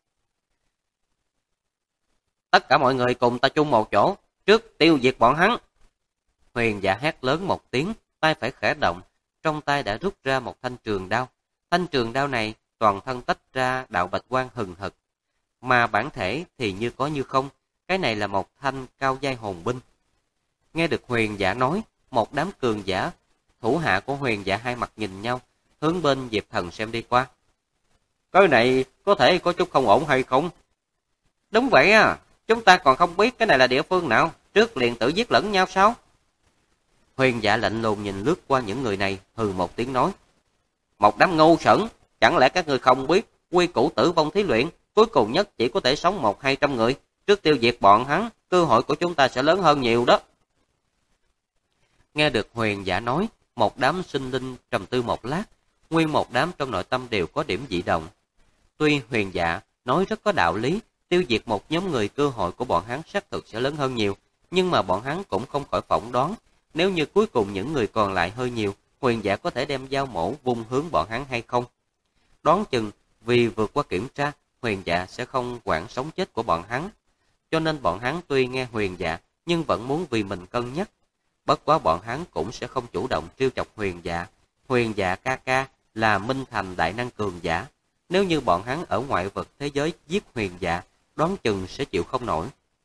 Tất cả mọi người cùng ta chung một chỗ, trước tiêu diệt bọn hắn. Huyền giả hét lớn một tiếng, tay phải khẽ động, trong tay đã rút ra một thanh trường đao. Thanh trường đao này toàn thân tách ra đạo bạch quang hừng hực, mà bản thể thì như có như không, cái này là một thanh cao giai hồn binh. Nghe được huyền giả nói, một đám cường giả, thủ hạ của huyền giả hai mặt nhìn nhau, hướng bên Diệp Thần xem đi qua. Cái này có thể có chút không ổn hay không? Đúng vậy à, chúng ta còn không biết cái này là địa phương nào, trước liền tự giết lẫn nhau sao? Huyền giả lạnh lùng nhìn lướt qua những người này, hừ một tiếng nói. Một đám ngu xuẩn, chẳng lẽ các người không biết, quy củ tử vong thí luyện, cuối cùng nhất chỉ có thể sống 100-200 người, trước tiêu diệt bọn hắn, cơ hội của chúng ta sẽ lớn hơn nhiều đó. Nghe được huyền giả nói, một đám sinh linh trầm tư một lát, nguyên một đám trong nội tâm đều có điểm dị động. Tuy huyền giả nói rất có đạo lý, tiêu diệt một nhóm người cơ hội của bọn hắn xác thực sẽ lớn hơn nhiều, nhưng mà bọn hắn cũng không khỏi phỏng đoán, nếu như cuối cùng những người còn lại hơi nhiều, huyền giả có thể đem dao mổ vung hướng bọn hắn hay không? Đoán chừng vì vượt qua kiểm tra, huyền giả sẽ không quản sống chết của bọn hắn. Cho nên bọn hắn tuy nghe huyền giả, nhưng vẫn muốn vì mình cân nhắc. Bất quá bọn hắn cũng sẽ không chủ động trêu chọc huyền dạ. Huyền dạ ca ca là minh thành đại năng cường giả. Nếu như bọn hắn ở ngoại vực thế giới giết huyền dạ, đoán chừng sẽ chịu không nổi.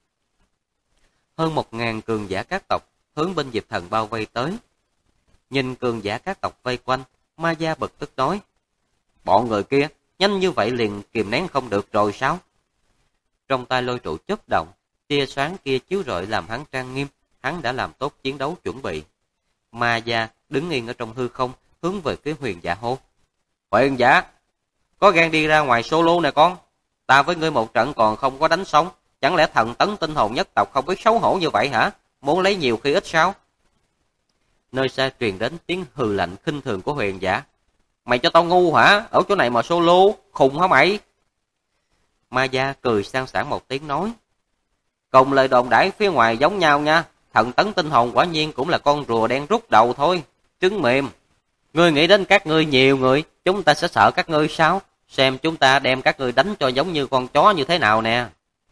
Hơn 1000 cường giả các tộc hướng bên Diệp Thần bao vây tới. Nhìn cường giả các tộc vây quanh, Ma Gia bực tức nói. Bọn người kia, nhanh như vậy liền kìm nén không được rồi sao? Trong tay lôi trụ chớp động, tia sáng kia chiếu rọi làm hắn trang nghiêm, hắn đã làm tốt chiến đấu chuẩn bị. Ma Gia đứng yên ở trong hư không, hướng về phía huyền giả hô. Huyền giả, có gan đi ra ngoài solo nè con. Ta với ngươi một trận còn không có đánh xong, chẳng lẽ thần tấn tinh hồn nhất tộc không biết xấu hổ như vậy hả? Muốn lấy nhiều khi ít sao? Nơi xa truyền đến tiếng hừ lạnh khinh thường của huyền giả. Mày cho tao ngu hả? Ở chỗ này mà solo, khùng hả mày? Ma Gia cười sang sảng một tiếng nói. Cùng lời đồn đãi phía ngoài giống nhau nha. Thần tấn tinh hồn quả nhiên cũng là con rùa đen rút đầu thôi. Trứng mềm. Ngươi nghĩ đến các ngươi nhiều người, chúng ta sẽ sợ các ngươi sao? Xem chúng ta đem các ngươi đánh cho giống như con chó như thế nào nè.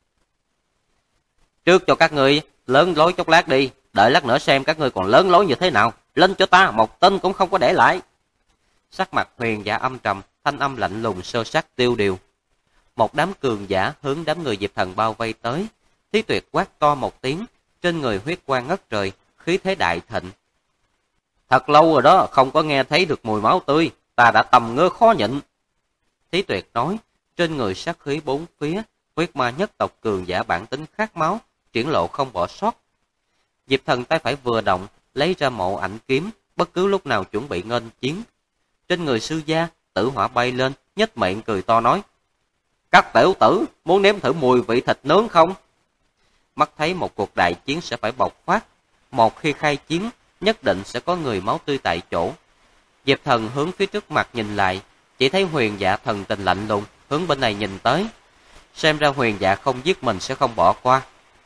Trước cho các ngươi lớn lối chốc lát đi, đợi lát nữa xem các ngươi còn lớn lối như thế nào. Lên cho ta, một tên cũng không có để lại. Sắc mặt huyền giả âm trầm, thanh âm lạnh lùng sơ sát tiêu điều. Một đám cường giả hướng đám người Diệp Thần bao vây tới. Thí Tuyệt quát to một tiếng, trên người huyết quang ngất trời, khí thế đại thịnh. Thật lâu rồi đó, không có nghe thấy được mùi máu tươi, ta đã tầm ngơ khó nhịn. Thí Tuyệt nói, trên người sát khí bốn phía, huyết ma nhất tộc cường giả bản tính khát máu, triển lộ không bỏ sót. Diệp Thần tay phải vừa động, lấy ra mộ ảnh kiếm, bất cứ lúc nào chuẩn bị nghênh chiến. Trên người sư gia, tử hỏa bay lên, nhếch miệng cười to nói. Các tiểu tử, muốn nếm thử mùi vị thịt nướng không? Mắt thấy một cuộc đại chiến sẽ phải bộc phát. Một khi khai chiến, nhất định sẽ có người máu tươi tại chỗ. Diệp Thần hướng phía trước mặt nhìn lại, chỉ thấy Huyền Dạ thần tình lạnh lùng, hướng bên này nhìn tới. Xem ra Huyền Dạ không giết mình sẽ không bỏ qua.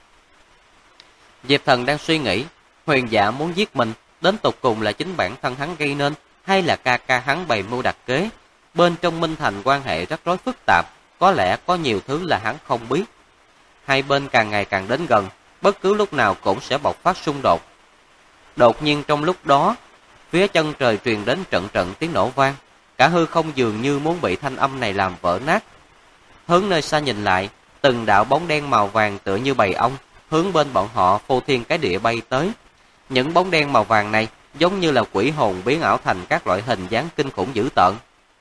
Diệp Thần đang suy nghĩ, Huyền Dạ muốn giết mình, đến tột cùng là chính bản thân hắn gây nên, hay là ca ca hắn bày mưu đặt kế. Bên trong Minh Thành quan hệ rắc rối phức tạp, có lẽ có nhiều thứ là hắn không biết. Hai bên càng ngày càng đến gần, bất cứ lúc nào cũng sẽ bộc phát xung đột. Đột nhiên trong lúc đó, phía chân trời truyền đến trận trận tiếng nổ vang, cả hư không dường như muốn bị thanh âm này làm vỡ nát. Hướng nơi xa nhìn lại, từng đạo bóng đen màu vàng tựa như bầy ong, hướng bên bọn họ phô thiên cái địa bay tới. Những bóng đen màu vàng này giống như là quỷ hồn biến ảo thành các loại hình dáng kinh khủng dữ tợn.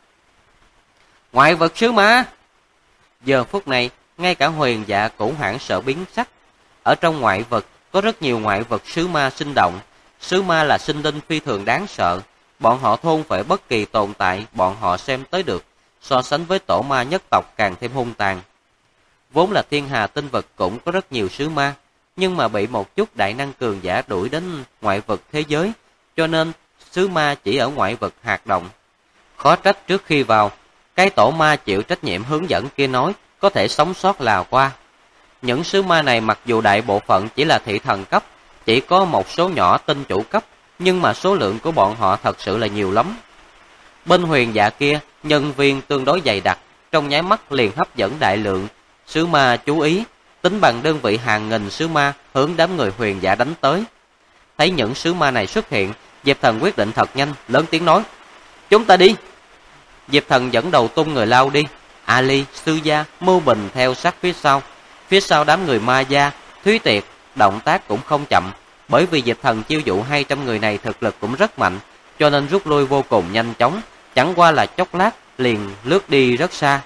Ngoại vật sứ ma! Giờ phút này, ngay cả Huyền Dạ cũng hoảng sợ biến sắc. Ở trong ngoại vật có rất nhiều ngoại vật sứ ma sinh động. Sứ ma là sinh linh phi thường đáng sợ. Bọn họ thôn phệ bất kỳ tồn tại bọn họ xem tới được. So sánh với tổ ma nhất tộc càng thêm hung tàn. Vốn là thiên hà tinh vực cũng có rất nhiều sứ ma, nhưng mà bị một chút đại năng cường giả đuổi đến ngoại vực thế giới, cho nên sứ ma chỉ ở ngoại vực hoạt động. Khó trách trước khi vào, cái tổ ma chịu trách nhiệm hướng dẫn kia nói có thể sống sót là qua. Những sứ ma này mặc dù đại bộ phận chỉ là thị thần cấp, chỉ có một số nhỏ tinh chủ cấp, nhưng mà số lượng của bọn họ thật sự là nhiều lắm. Bên Huyền Dạ kia, nhân viên tương đối dày đặc, trong nháy mắt liền hấp dẫn đại lượng sứ ma chú ý, tính bằng đơn vị hàng nghìn sứ ma hướng đám người Huyền Dạ đánh tới. Thấy những sứ ma này xuất hiện, Diệp Thần quyết định thật nhanh, lớn tiếng nói: "Chúng ta đi!" Diệp Thần dẫn đầu tung người lao đi, Ali, Sư Gia, Mưu Bình theo sát phía sau. Phía sau đám người Ma Gia, Thúy Tiệt, động tác cũng không chậm, bởi vì Diệp Thần chiêu dụ 200 người này thực lực cũng rất mạnh, cho nên rút lui vô cùng nhanh chóng, chẳng qua là chốc lát liền lướt đi rất xa.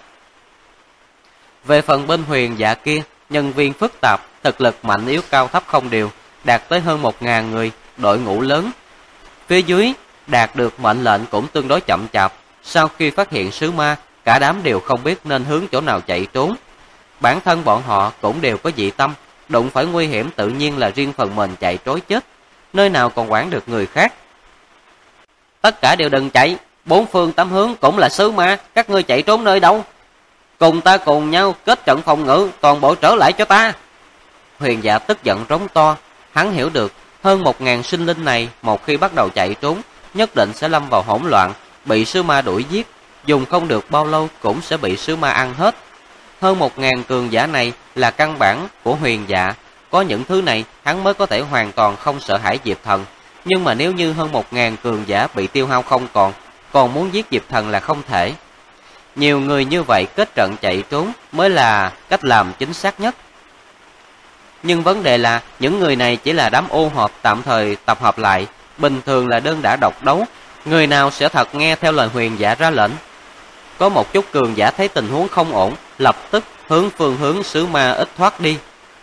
Về phần bên Huyền Dạ kia, nhân viên phức tạp, thực lực mạnh yếu cao thấp không đều, đạt tới hơn 1000 người, đội ngũ lớn. Phía dưới đạt được mệnh lệnh cũng tương đối chậm chạp, sau khi phát hiện sứ ma, cả đám đều không biết nên hướng chỗ nào chạy trốn. Bản thân bọn họ cũng đều có dị tâm, đụng phải nguy hiểm tự nhiên là riêng phần mình chạy trối chết, nơi nào còn quản được người khác. Tất cả đều đừng chạy, bốn phương tám hướng cũng là sứ ma, các ngươi chạy trốn nơi đâu? Cùng ta cùng nhau kết trận phòng ngự, toàn bộ trở lại cho ta. Huyền Dạ tức giận rống to, hắn hiểu được hơn 1000 sinh linh này một khi bắt đầu chạy trốn, nhất định sẽ lâm vào hỗn loạn, bị sứ ma đuổi giết, dùng không được bao lâu cũng sẽ bị sứ ma ăn hết. Hơn 1000 cường giả này là căn bản của Huyền Dạ, có những thứ này hắn mới có thể hoàn toàn không sợ hãi Diệp Thần, nhưng mà nếu như hơn 1000 cường giả bị tiêu hao không còn muốn giết Diệp Thần là không thể. Nhiều người như vậy kết trận chạy trốn mới là cách làm chính xác nhất. Nhưng vấn đề là những người này chỉ là đám ô hợp tạm thời tập hợp lại, bình thường là đơn đả độc đấu, người nào sẽ thật nghe theo lời Huyền Dạ ra lệnh? Có một chút cường giả thấy tình huống không ổn, lập tức hướng phương hướng sứ ma ít thoát đi.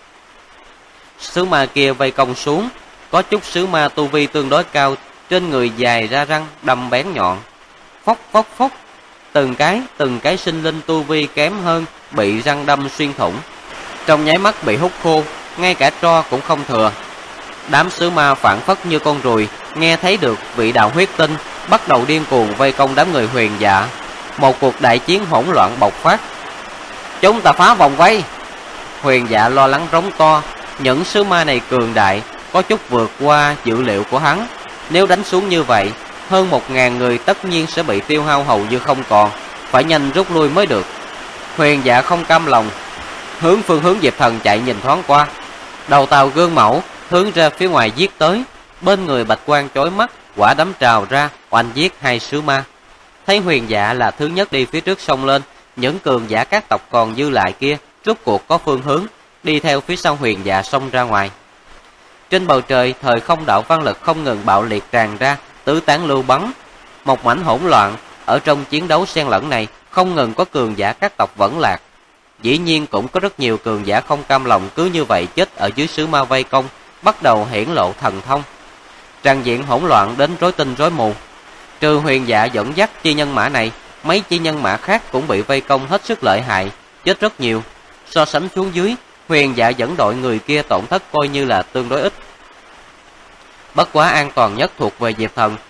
Sứ ma kia vây công xuống, có chút sứ ma tu vi tương đối cao, trên người dài ra răng đâm bén nhọn. Phốc phốc phốc, từng cái sinh linh tu vi kém hơn bị răng đâm xuyên thủng, trong nháy mắt bị hút khô, ngay cả tro cũng không thừa. Đám sứ ma phản phất như con ruồi, nghe thấy được vị đạo huyết tinh, bắt đầu điên cuồng vây công đám người Huyền Dạ. Một cuộc đại chiến hỗn loạn bộc phát. Chúng ta phá vòng vây! Huyền Dạ lo lắng rống to, những sứ ma này cường đại, có chút vượt qua dự liệu của hắn. Nếu đánh xuống như vậy, hơn 1000 người tất nhiên sẽ bị tiêu hao hầu như không còn, phải nhanh rút lui mới được. Huyền Dạ không cam lòng, hướng phương hướng Diệp Thần chạy nhìn thoáng qua. Đầu tàu gương mẫu hướng ra phía ngoài giết tới, bên người bạch quang chói mắt, quả đấm trào ra, oanh giết 2 sứ ma. Thấy Huyền Dạ là thứ nhất đi phía trước xông lên, những cường giả các tộc còn dư lại kia rốt cuộc có phương hướng, đi theo phía sau Huyền Dạ xông ra ngoài. Trên bầu trời, thời không đạo văn lực không ngừng bạo liệt tràn ra, tứ tán lưu bắn. Một mảnh hỗn loạn, ở trong chiến đấu xen lẫn này, không ngừng có cường giả các tộc vẫn lạc. Dĩ nhiên cũng có rất nhiều cường giả không cam lòng cứ như vậy chết ở dưới sứ ma vây công, bắt đầu hiển lộ thần thông. Tràn diện hỗn loạn đến rối tinh rối mù. Trừ Huyền Dạ dẫn dắt chi nhân mã này, mấy chi nhân mã khác cũng bị vây công hết sức lợi hại, chết rất nhiều. So sánh xuống dưới, Huyền Dạ dẫn đội người kia tổn thất coi như là tương đối ít. Bất quá an toàn nhất thuộc về Diệp Thần,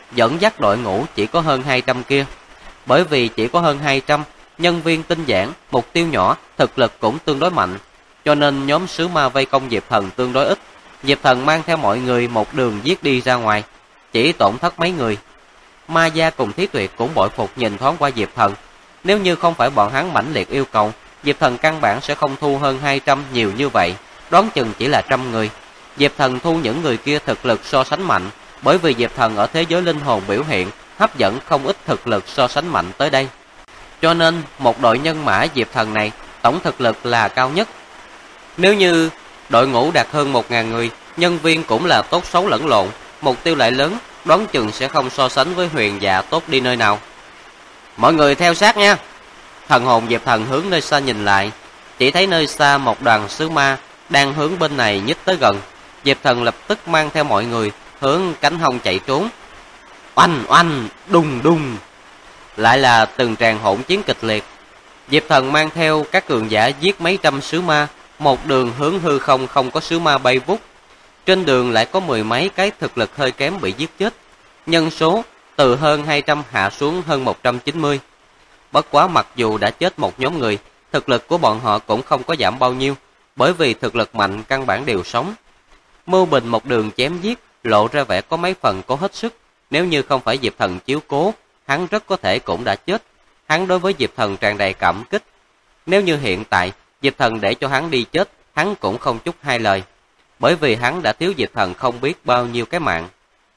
dẫn dắt đội ngũ chỉ có hơn 200 kia. Bởi vì chỉ có hơn 200, nhân viên tinh giản, mục tiêu nhỏ, thực lực cũng tương đối mạnh, cho nên nhóm sứ ma vây công Diệp Thần tương đối ít. Diệp Thần mang theo mọi người một đường giết đi ra ngoài, chỉ tổn thất mấy người. Ma Gia cùng Thí Tuyệt cũng bội phục nhìn thoáng qua Diệp Thần. Nếu như không phải bọn hắn mãnh liệt yêu cầu, Diệp Thần căn bản sẽ không thu hơn 200 nhiều như vậy, đoán chừng chỉ là 100 người. Diệp Thần thu những người kia thực lực so sánh mạnh, bởi vì Diệp Thần ở thế giới linh hồn biểu hiện, hấp dẫn không ít thực lực so sánh mạnh tới đây. Cho nên, một đội nhân mã Diệp Thần này, tổng thực lực là cao nhất. Nếu như đội ngũ đạt hơn 1.000 người, nhân viên cũng là tốt xấu lẫn lộn, mục tiêu lại lớn, đoán chừng sẽ không so sánh với Huyền Dạ tốt đi nơi nào. Mọi người theo sát nha. Thần hồn Diệp Thần hướng nơi xa nhìn lại, chỉ thấy nơi xa một đoàn sứ ma đang hướng bên này nhích tới gần. Diệp Thần lập tức mang theo mọi người hướng cánh hông chạy trốn. Oanh oanh, đùng đùng. Lại là từng tràng hỗn chiến kịch liệt. Diệp Thần mang theo các cường giả giết mấy trăm sứ ma, một đường hướng hư không không có sứ ma bay vút. Trên đường lại có mười mấy cái thực lực hơi kém bị giết chết. Nhân số từ hơn 200 hạ xuống hơn 190. Bất quá mặc dù đã chết một nhóm người, thực lực của bọn họ cũng không có giảm bao nhiêu, bởi vì thực lực mạnh căn bản đều sống. Mưu Bình một đường chém giết, lộ ra vẻ có mấy phần cố hết sức. Nếu như không phải Diệp Thần chiếu cố, hắn rất có thể cũng đã chết. Hắn đối với Diệp Thần tràn đầy cảm kích. Nếu như hiện tại, Diệp Thần để cho hắn đi chết, hắn cũng không chút hai lời. Bởi vì hắn đã thiếu Diệp Thần không biết bao nhiêu cái mạng.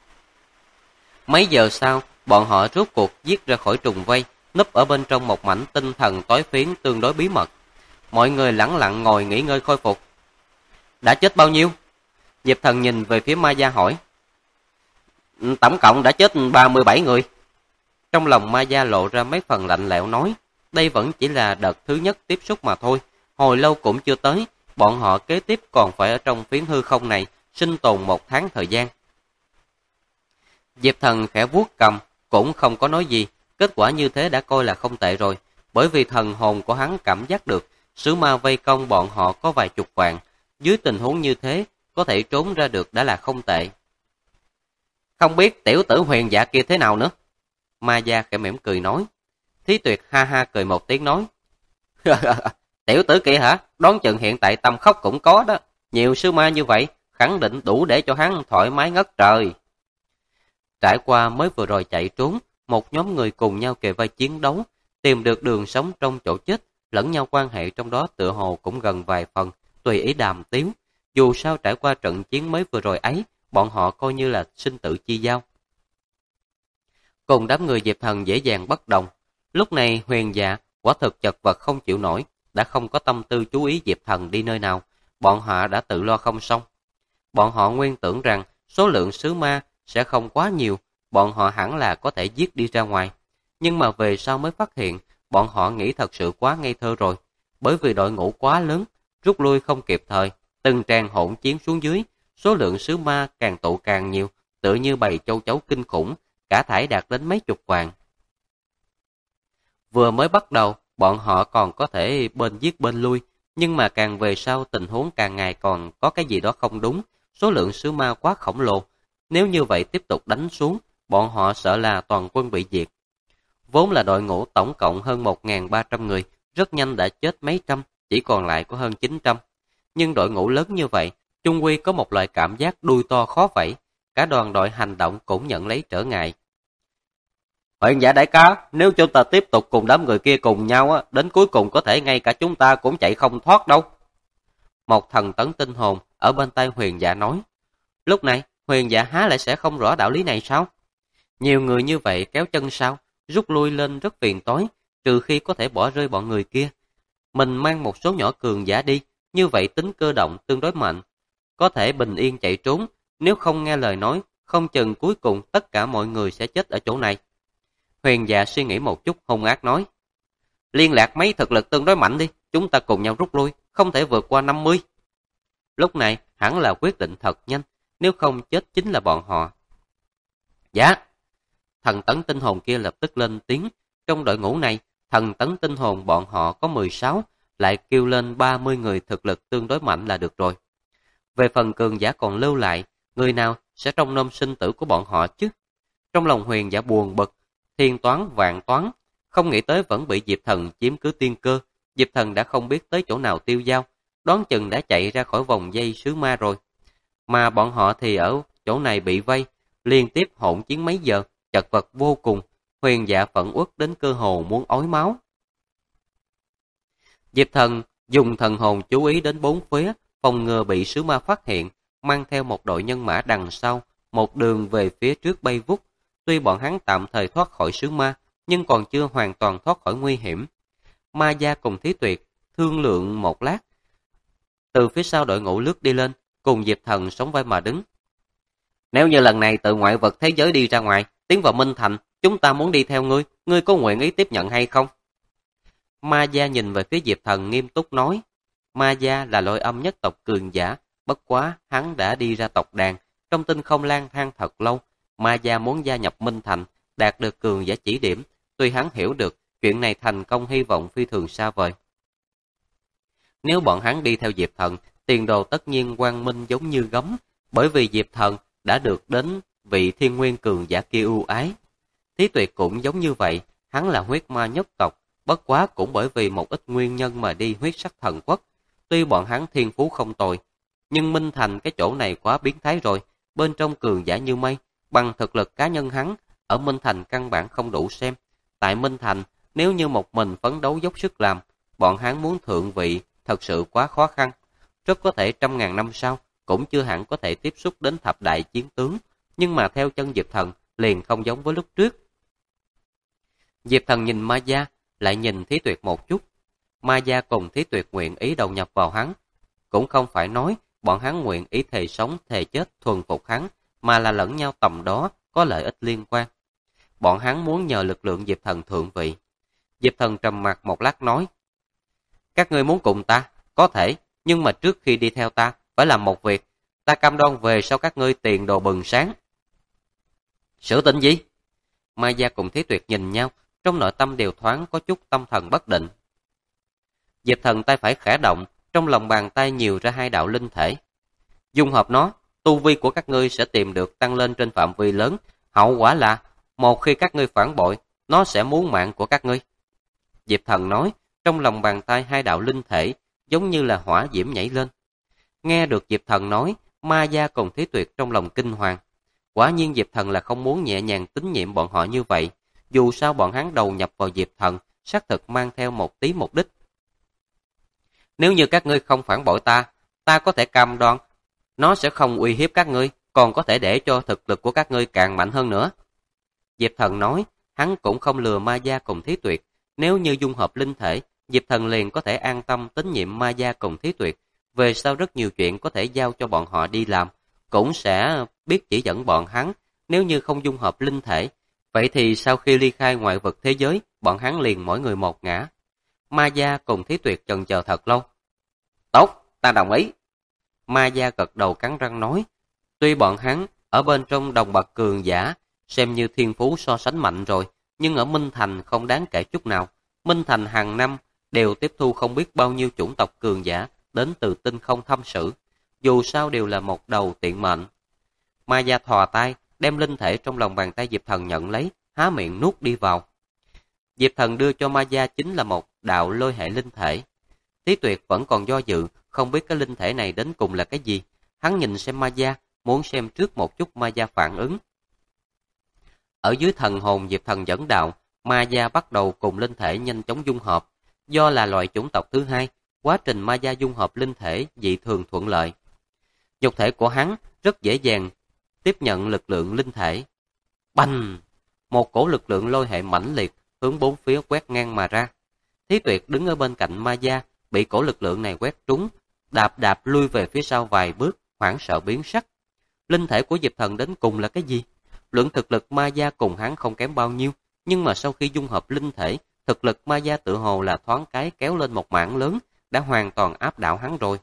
Mấy giờ sau, bọn họ rốt cuộc giết ra khỏi trùng vây, núp ở bên trong một mảnh tinh thần tối phiến tương đối bí mật. Mọi người lẳng lặng ngồi nghỉ ngơi khôi phục. Đã chết bao nhiêu? Diệp Thần nhìn về phía Ma Gia hỏi. Tổng cộng đã chết 37 người. Trong lòng Ma Gia lộ ra mấy phần lạnh lẽo nói, đây vẫn chỉ là đợt thứ nhất tiếp xúc mà thôi, hồi lâu cũng chưa tới, bọn họ kế tiếp còn phải ở trong phiến hư không này sinh tồn 1 tháng thời gian. Diệp Thần khẽ vuốt cầm, cũng không có nói gì, kết quả như thế đã coi là không tệ rồi, bởi vì thần hồn của hắn cảm giác được, sứ ma vây công bọn họ có vài chục vạn, dưới tình huống như thế, có thể trốn ra được đã là không tệ. Không biết tiểu tử Huyền Dạ kia thế nào nữa? Ma Gia khẽ mỉm cười nói. Thí Tuyệt ha ha cười một tiếng nói. Tiểu tử kia hả? Đoán chừng hiện tại tâm khóc cũng có đó. Nhiều sứ ma như vậy, khẳng định đủ để cho hắn thoải mái ngất trời. Trải qua mới vừa rồi chạy trốn, một nhóm người cùng nhau kề vai chiến đấu, tìm được đường sống trong chỗ chết, lẫn nhau quan hệ trong đó tựa hồ cũng gần vài phần, tùy ý đàm tiếu. Dù sao trải qua trận chiến mới vừa rồi ấy, bọn họ coi như là sinh tử chi giao. Cùng đám người Diệp Thần dễ dàng bất đồng. Lúc này Huyền Dạ quả thực chật vật không chịu nổi, đã không có tâm tư chú ý Diệp Thần đi nơi nào, bọn họ đã tự lo không xong. Bọn họ nguyên tưởng rằng số lượng sứ ma sẽ không quá nhiều, bọn họ hẳn là có thể giết đi ra ngoài. Nhưng mà về sau mới phát hiện, bọn họ nghĩ thật sự quá ngây thơ rồi, bởi vì đội ngũ quá lớn, rút lui không kịp thời, từng tràng hỗn chiến xuống dưới, số lượng sứ ma càng tụ càng nhiều, tựa như bầy châu chấu kinh khủng, cả thảy đạt đến mấy chục vạn. Vừa mới bắt đầu, bọn họ còn có thể bên giết bên lui, nhưng mà càng về sau tình huống càng ngày còn có cái gì đó không đúng, số lượng sứ ma quá khổng lồ. Nếu như vậy tiếp tục đánh xuống, bọn họ sợ là toàn quân bị diệt. Vốn là đội ngũ tổng cộng hơn 1.300 người, rất nhanh đã chết mấy trăm, chỉ còn lại có hơn 900. Nhưng đội ngũ lớn như vậy, chung quy có một loại cảm giác đuôi to khó vẫy, cả đoàn đội hành động cũng nhận lấy trở ngại. Huyền Dạ đại ca, nếu chúng ta tiếp tục cùng đám người kia cùng nhau, đến cuối cùng có thể ngay cả chúng ta cũng chạy không thoát đâu. Một thần tấn tinh hồn ở bên tay Huyền Dạ nói. Lúc này, Huyền Dạ há lại sẽ không rõ đạo lý này sao? Nhiều người như vậy kéo chân sao, rút lui lên rất phiền toái, trừ khi có thể bỏ rơi bọn người kia. Mình mang một số nhỏ cường giả đi, như vậy tính cơ động tương đối mạnh, có thể bình yên chạy trốn, nếu không nghe lời nói, không chừng cuối cùng tất cả mọi người sẽ chết ở chỗ này. Huyền Dạ suy nghĩ một chút hung ác nói. Liên lạc mấy thực lực tương đối mạnh đi, chúng ta cùng nhau rút lui, không thể vượt qua 50. Lúc này hẳn là quyết định thật nhanh, nếu không chết chính là bọn họ. Dạ. Thần tấn tinh hồn kia lập tức lên tiếng, trong đội ngũ này, thần tấn tinh hồn bọn họ có 16, lại kêu lên 30 người thực lực tương đối mạnh là được rồi. Về phần cường giả còn lưu lại, người nào sẽ trong nom sinh tử của bọn họ chứ? Trong lòng Huyền Dạ buồn bực, thiên toán vạn toán, không nghĩ tới vẫn bị Diệp Thần chiếm cứ tiên cơ. Diệp Thần đã không biết tới chỗ nào tiêu dao, đoán chừng đã chạy ra khỏi vòng dây sứ ma rồi. Mà bọn họ thì ở chỗ này bị vây, liên tiếp hỗn chiến mấy giờ, chật vật vô cùng. Huyền Dạ phẫn uất đến cơ hồ muốn ói máu. Diệp Thần dùng thần hồn chú ý đến bốn phía, phòng ngừa bị sứ ma phát hiện, mang theo một đội nhân mã đằng sau, một đường về phía trước bay vút. Tuy bọn hắn tạm thời thoát khỏi sứ ma, nhưng còn chưa hoàn toàn thoát khỏi nguy hiểm. Ma Gia cùng Thí Tuyệt thương lượng một lát, từ phía sau đội ngũ lướt đi lên, cùng Diệp Thần sóng vai mà đứng. Nếu như lần này từ ngoại vật thế giới đi ra ngoài, tiến vào Minh Thành, chúng ta muốn đi theo ngươi, ngươi có nguyện ý tiếp nhận hay không? Ma Gia nhìn về phía Diệp Thần nghiêm túc nói. Ma Gia là loại âm nhất tộc cường giả, bất quá hắn đã đi ra tộc đàn, trong tinh không lang thang thật lâu. Ma Gia muốn gia nhập Minh Thành, đạt được cường giả chỉ điểm, tuy hắn hiểu được chuyện này thành công hy vọng phi thường xa vời. Nếu bọn hắn đi theo Diệp Thần, tiền đồ tất nhiên quang minh giống như gấm, bởi vì Diệp Thần đã được đến vị thiên nguyên cường giả kia ưu ái. Thí Tuyệt cũng giống như vậy, hắn là huyết ma nhất tộc, bất quá cũng bởi vì một ít nguyên nhân mà đi huyết sắc thần quốc. Tuy bọn hắn thiên phú không tồi, nhưng Minh Thành cái chỗ này quá biến thái rồi, bên trong cường giả như mây, bằng thực lực cá nhân hắn, ở Minh Thành căn bản không đủ xem. Tại Minh Thành, nếu như một mình phấn đấu dốc sức làm, bọn hắn muốn thượng vị thật sự quá khó khăn. Rất có thể 100.000 năm sau, cũng chưa hẳn có thể tiếp xúc đến thập đại chiến tướng, nhưng mà theo chân Diệp Thần liền không giống với lúc trước. Diệp Thần nhìn Ma Gia, lại nhìn Thí Tuyệt một chút. Ma Gia cùng Thí Tuyệt nguyện ý đầu nhập vào hắn, cũng không phải nói bọn hắn nguyện ý thề sống thề chết thuần phục hắn, mà là lẫn nhau tầm đó có lợi ích liên quan. Bọn hắn muốn nhờ lực lượng Diệp Thần thượng vị. Diệp Thần trầm mặc một lát nói, các ngươi muốn cùng ta, có thể, nhưng mà trước khi đi theo ta, phải làm một việc, ta cam đoan về sau các ngươi tiền đồ bừng sáng. Sự tình gì? Ma Gia cùng Thí Tuyệt nhìn nhau, trong nội tâm đều thoáng có chút tâm thần bất định. Diệp Thần tay phải khẽ động, trong lòng bàn tay nhiều ra hai đạo linh thể. Dung hợp nó, tu vi của các ngươi sẽ tìm được tăng lên trên phạm vi lớn, hậu quả là, một khi các ngươi phản bội, nó sẽ muốn mạng của các ngươi. Diệp Thần nói, trong lòng bàn tay hai đạo linh thể, giống như là hỏa diễm nhảy lên. Nghe được Diệp Thần nói, Ma Gia cùng Thí Tuyệt trong lòng kinh hoàng. Quả nhiên Diệp Thần là không muốn nhẹ nhàng tín nhiệm bọn họ như vậy, dù sao bọn hắn đầu nhập vào Diệp Thần, xác thực mang theo một tí mục đích. Nếu như các ngươi không phản bội ta, ta có thể cam đoan, nó sẽ không uy hiếp các ngươi, còn có thể để cho thực lực của các ngươi càng mạnh hơn nữa. Diệp Thần nói, hắn cũng không lừa Ma Gia cùng Thí Tuyệt, nếu như dung hợp linh thể, Diệp Thần liền có thể an tâm tín nhiệm Ma Gia cùng Thí Tuyệt, về sau rất nhiều chuyện có thể giao cho bọn họ đi làm, cũng sẽ biết chỉ dẫn bọn hắn. Nếu như không dung hợp linh thể, vậy thì sau khi ly khai ngoại vực thế giới, bọn hắn liền mỗi người một ngã. Ma Gia cùng Thí Tuyệt chần chờ thật lâu. Tốt, ta đồng ý. Ma Gia gật đầu cắn răng nói, tuy bọn hắn ở bên trong đồng bậc cường giả, xem như thiên phú so sánh mạnh rồi, nhưng ở Minh Thành không đáng kể chút nào. Minh Thành hàng năm đều tiếp thu không biết bao nhiêu chủng tộc cường giả đến từ tinh không thăm sử, dù sao đều là một đầu tiện mệnh. Ma Gia thò tay, đem linh thể trong lòng bàn tay Diệp Thần nhận lấy, há miệng nuốt đi vào. Diệp Thần đưa cho Ma Gia chính là một đạo lôi hệ linh thể. Thí Tuyệt vẫn còn do dự, không biết cái linh thể này đến cùng là cái gì. Hắn nhìn xem Ma Gia, muốn xem trước một chút Ma Gia phản ứng. Ở dưới thần hồn Diệp Thần dẫn đạo, Ma Gia bắt đầu cùng linh thể nhanh chóng dung hợp. Do là loại chủng tộc thứ hai, quá trình Ma Gia dung hợp linh thể dị thường thuận lợi. Nhục thể của hắn rất dễ dàng tiếp nhận lực lượng linh thể. Bành! Một cổ lực lượng lôi hệ mãnh liệt hướng bốn phía quét ngang mà ra. Thí Tuyệt đứng ở bên cạnh Ma Gia, bị cổ lực lượng này quét trúng, đạp lui về phía sau vài bước, hoảng sợ biến sắc. Linh thể của Diệp Thần đến cùng là cái gì? Luận thực lực Ma Gia cùng hắn không kém bao nhiêu, nhưng mà sau khi dung hợp linh thể, thực lực Ma Gia tự hồ là thoáng cái kéo lên một mảng lớn, đã hoàn toàn áp đảo hắn rồi.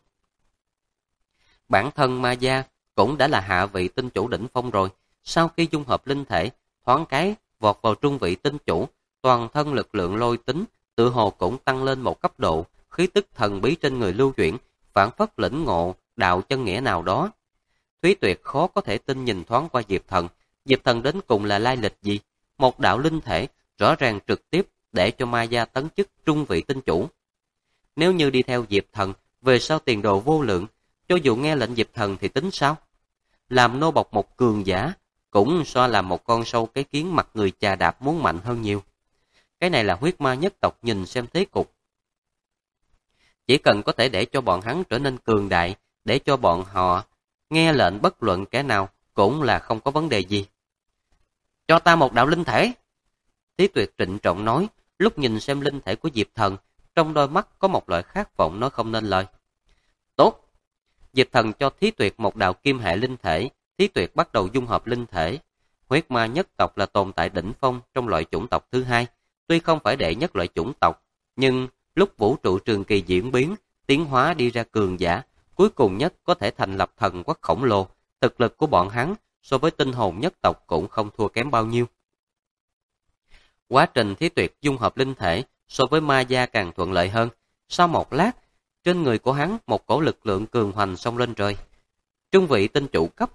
Bản thân Ma Gia cũng đã là hạ vị tinh chủ đỉnh phong rồi, sau khi dung hợp linh thể, thoáng cái vọt vào trung vị tinh chủ, toàn thân lực lượng lôi tính, tự hồ cũng tăng lên một cấp độ, khí tức thần bí trên người lưu chuyển, phản phất lĩnh ngộ đạo chân nghĩa nào đó. Thúy Tuyệt khó có thể tin nhìn thoáng qua Diệp Thần, Diệp Thần đến cùng là lai lịch gì? Một đạo linh thể, rõ ràng trực tiếp để cho Ma Gia tấn chức trung vị tinh chủ. Nếu như đi theo Diệp Thần, về sau tiền đồ vô lượng, cho dù nghe lệnh Diệp Thần thì tính sao? Làm nô bộc một cường giả, cũng so làm một con sâu cái kiến mặt người chà đạp muốn mạnh hơn nhiều. Cái này là huyết ma nhất tộc nhìn xem thế cục. Chỉ cần có thể để cho bọn hắn trở nên cường đại, để cho bọn họ nghe lệnh bất luận kẻ nào cũng là không có vấn đề gì. Cho ta một đạo linh thể. Thí Tuyệt trịnh trọng nói, lúc nhìn xem linh thể của Diệp Thần, trong đôi mắt có một loại khát vọng nói không nên lời. Tốt. Diệp Thần cho Thí Tuyệt một đạo kim hệ linh thể, Thí Tuyệt bắt đầu dung hợp linh thể. Huyết ma nhất tộc là tồn tại đỉnh phong trong loại chủng tộc thứ hai, tuy không phải đệ nhất loại chủng tộc, nhưng lúc vũ trụ trường kỳ diễn biến, tiến hóa đi ra cường giả, cuối cùng nhất có thể thành lập thần quốc khổng lồ, thực lực của bọn hắn so với tinh hồn nhất tộc cũng không thua kém bao nhiêu. Quá trình Thí Tuyệt dung hợp linh thể so với Ma Gia càng thuận lợi hơn. Sau một lát, trên người của hắn một cổ lực lượng cường hoành xông lên trời. Trung vị tinh chủ cấp.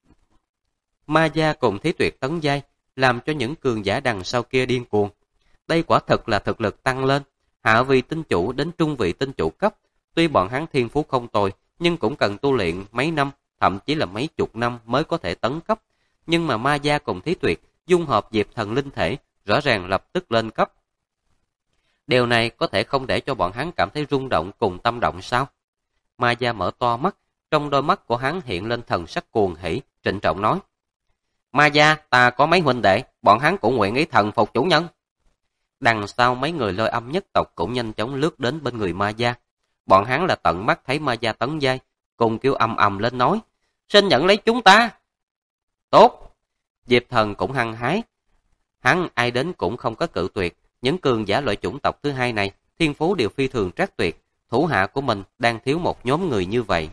Ma Gia cùng Thí Tuyệt tấn giai, làm cho những cường giả đằng sau kia điên cuồng. Đây quả thực là thực lực tăng lên, hạ vị tinh chủ đến trung vị tinh chủ cấp. Tuy bọn hắn thiên phú không tồi, nhưng cũng cần tu luyện mấy năm, thậm chí là mấy chục năm mới có thể tấn cấp. Nhưng mà Ma Gia cùng Thí Tuyệt dung hợp Diệp Thần linh thể, rõ ràng lập tức lên cấp. Điều này có thể không để cho bọn hắn cảm thấy rung động cùng tâm động sao? Ma Gia mở to mắt, trong đôi mắt của hắn hiện lên thần sắc cuồng hỉ, trịnh trọng nói. Ma Gia, ta có mấy huynh đệ, bọn hắn cũng nguyện ý thần phục chủ nhân. Đằng sau mấy người Lôi Âm nhất tộc cũng nhanh chóng lướt đến bên người Ma Gia. Bọn hắn là tận mắt thấy Ma Gia tấn giai, cùng kêu ầm ầm lên nói, xin nhận lấy chúng ta. Tốt. Diệp Thần cũng hăng hái. Hắn ai đến cũng không có cự tuyệt, những cường giả loại chủng tộc thứ hai này, thiên phú đều phi thường trác tuyệt, thủ hạ của mình đang thiếu một nhóm người như vậy.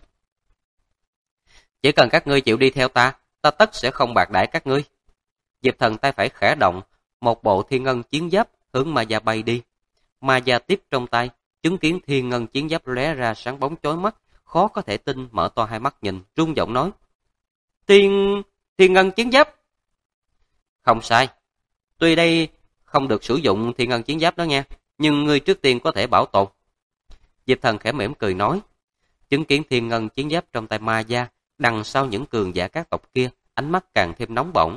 Chỉ cần các ngươi chịu đi theo ta, ta tất sẽ không bạc đãi các ngươi. Diệp Thần tay phải khẽ động, một bộ thiên ngân chiến giáp hướng Ma Gia bay đi. Ma Gia tiếp trong tay, chứng kiến thiên ngân chiến giáp lóe ra sáng bóng chói mắt, khó có thể tin mở to hai mắt nhìn, rung giọng nói. Thiên ngân chiến giáp. Không sai. Tuy đây không được sử dụng thiên ngân chiến giáp đó nha, nhưng ngươi trước tiên có thể bảo tồn. Diệp Thần khẽ mỉm cười nói. Chứng kiến thiên ngân chiến giáp trong tay Ma Gia, đằng sau những cường giả các tộc kia, ánh mắt càng thêm nóng bỏng.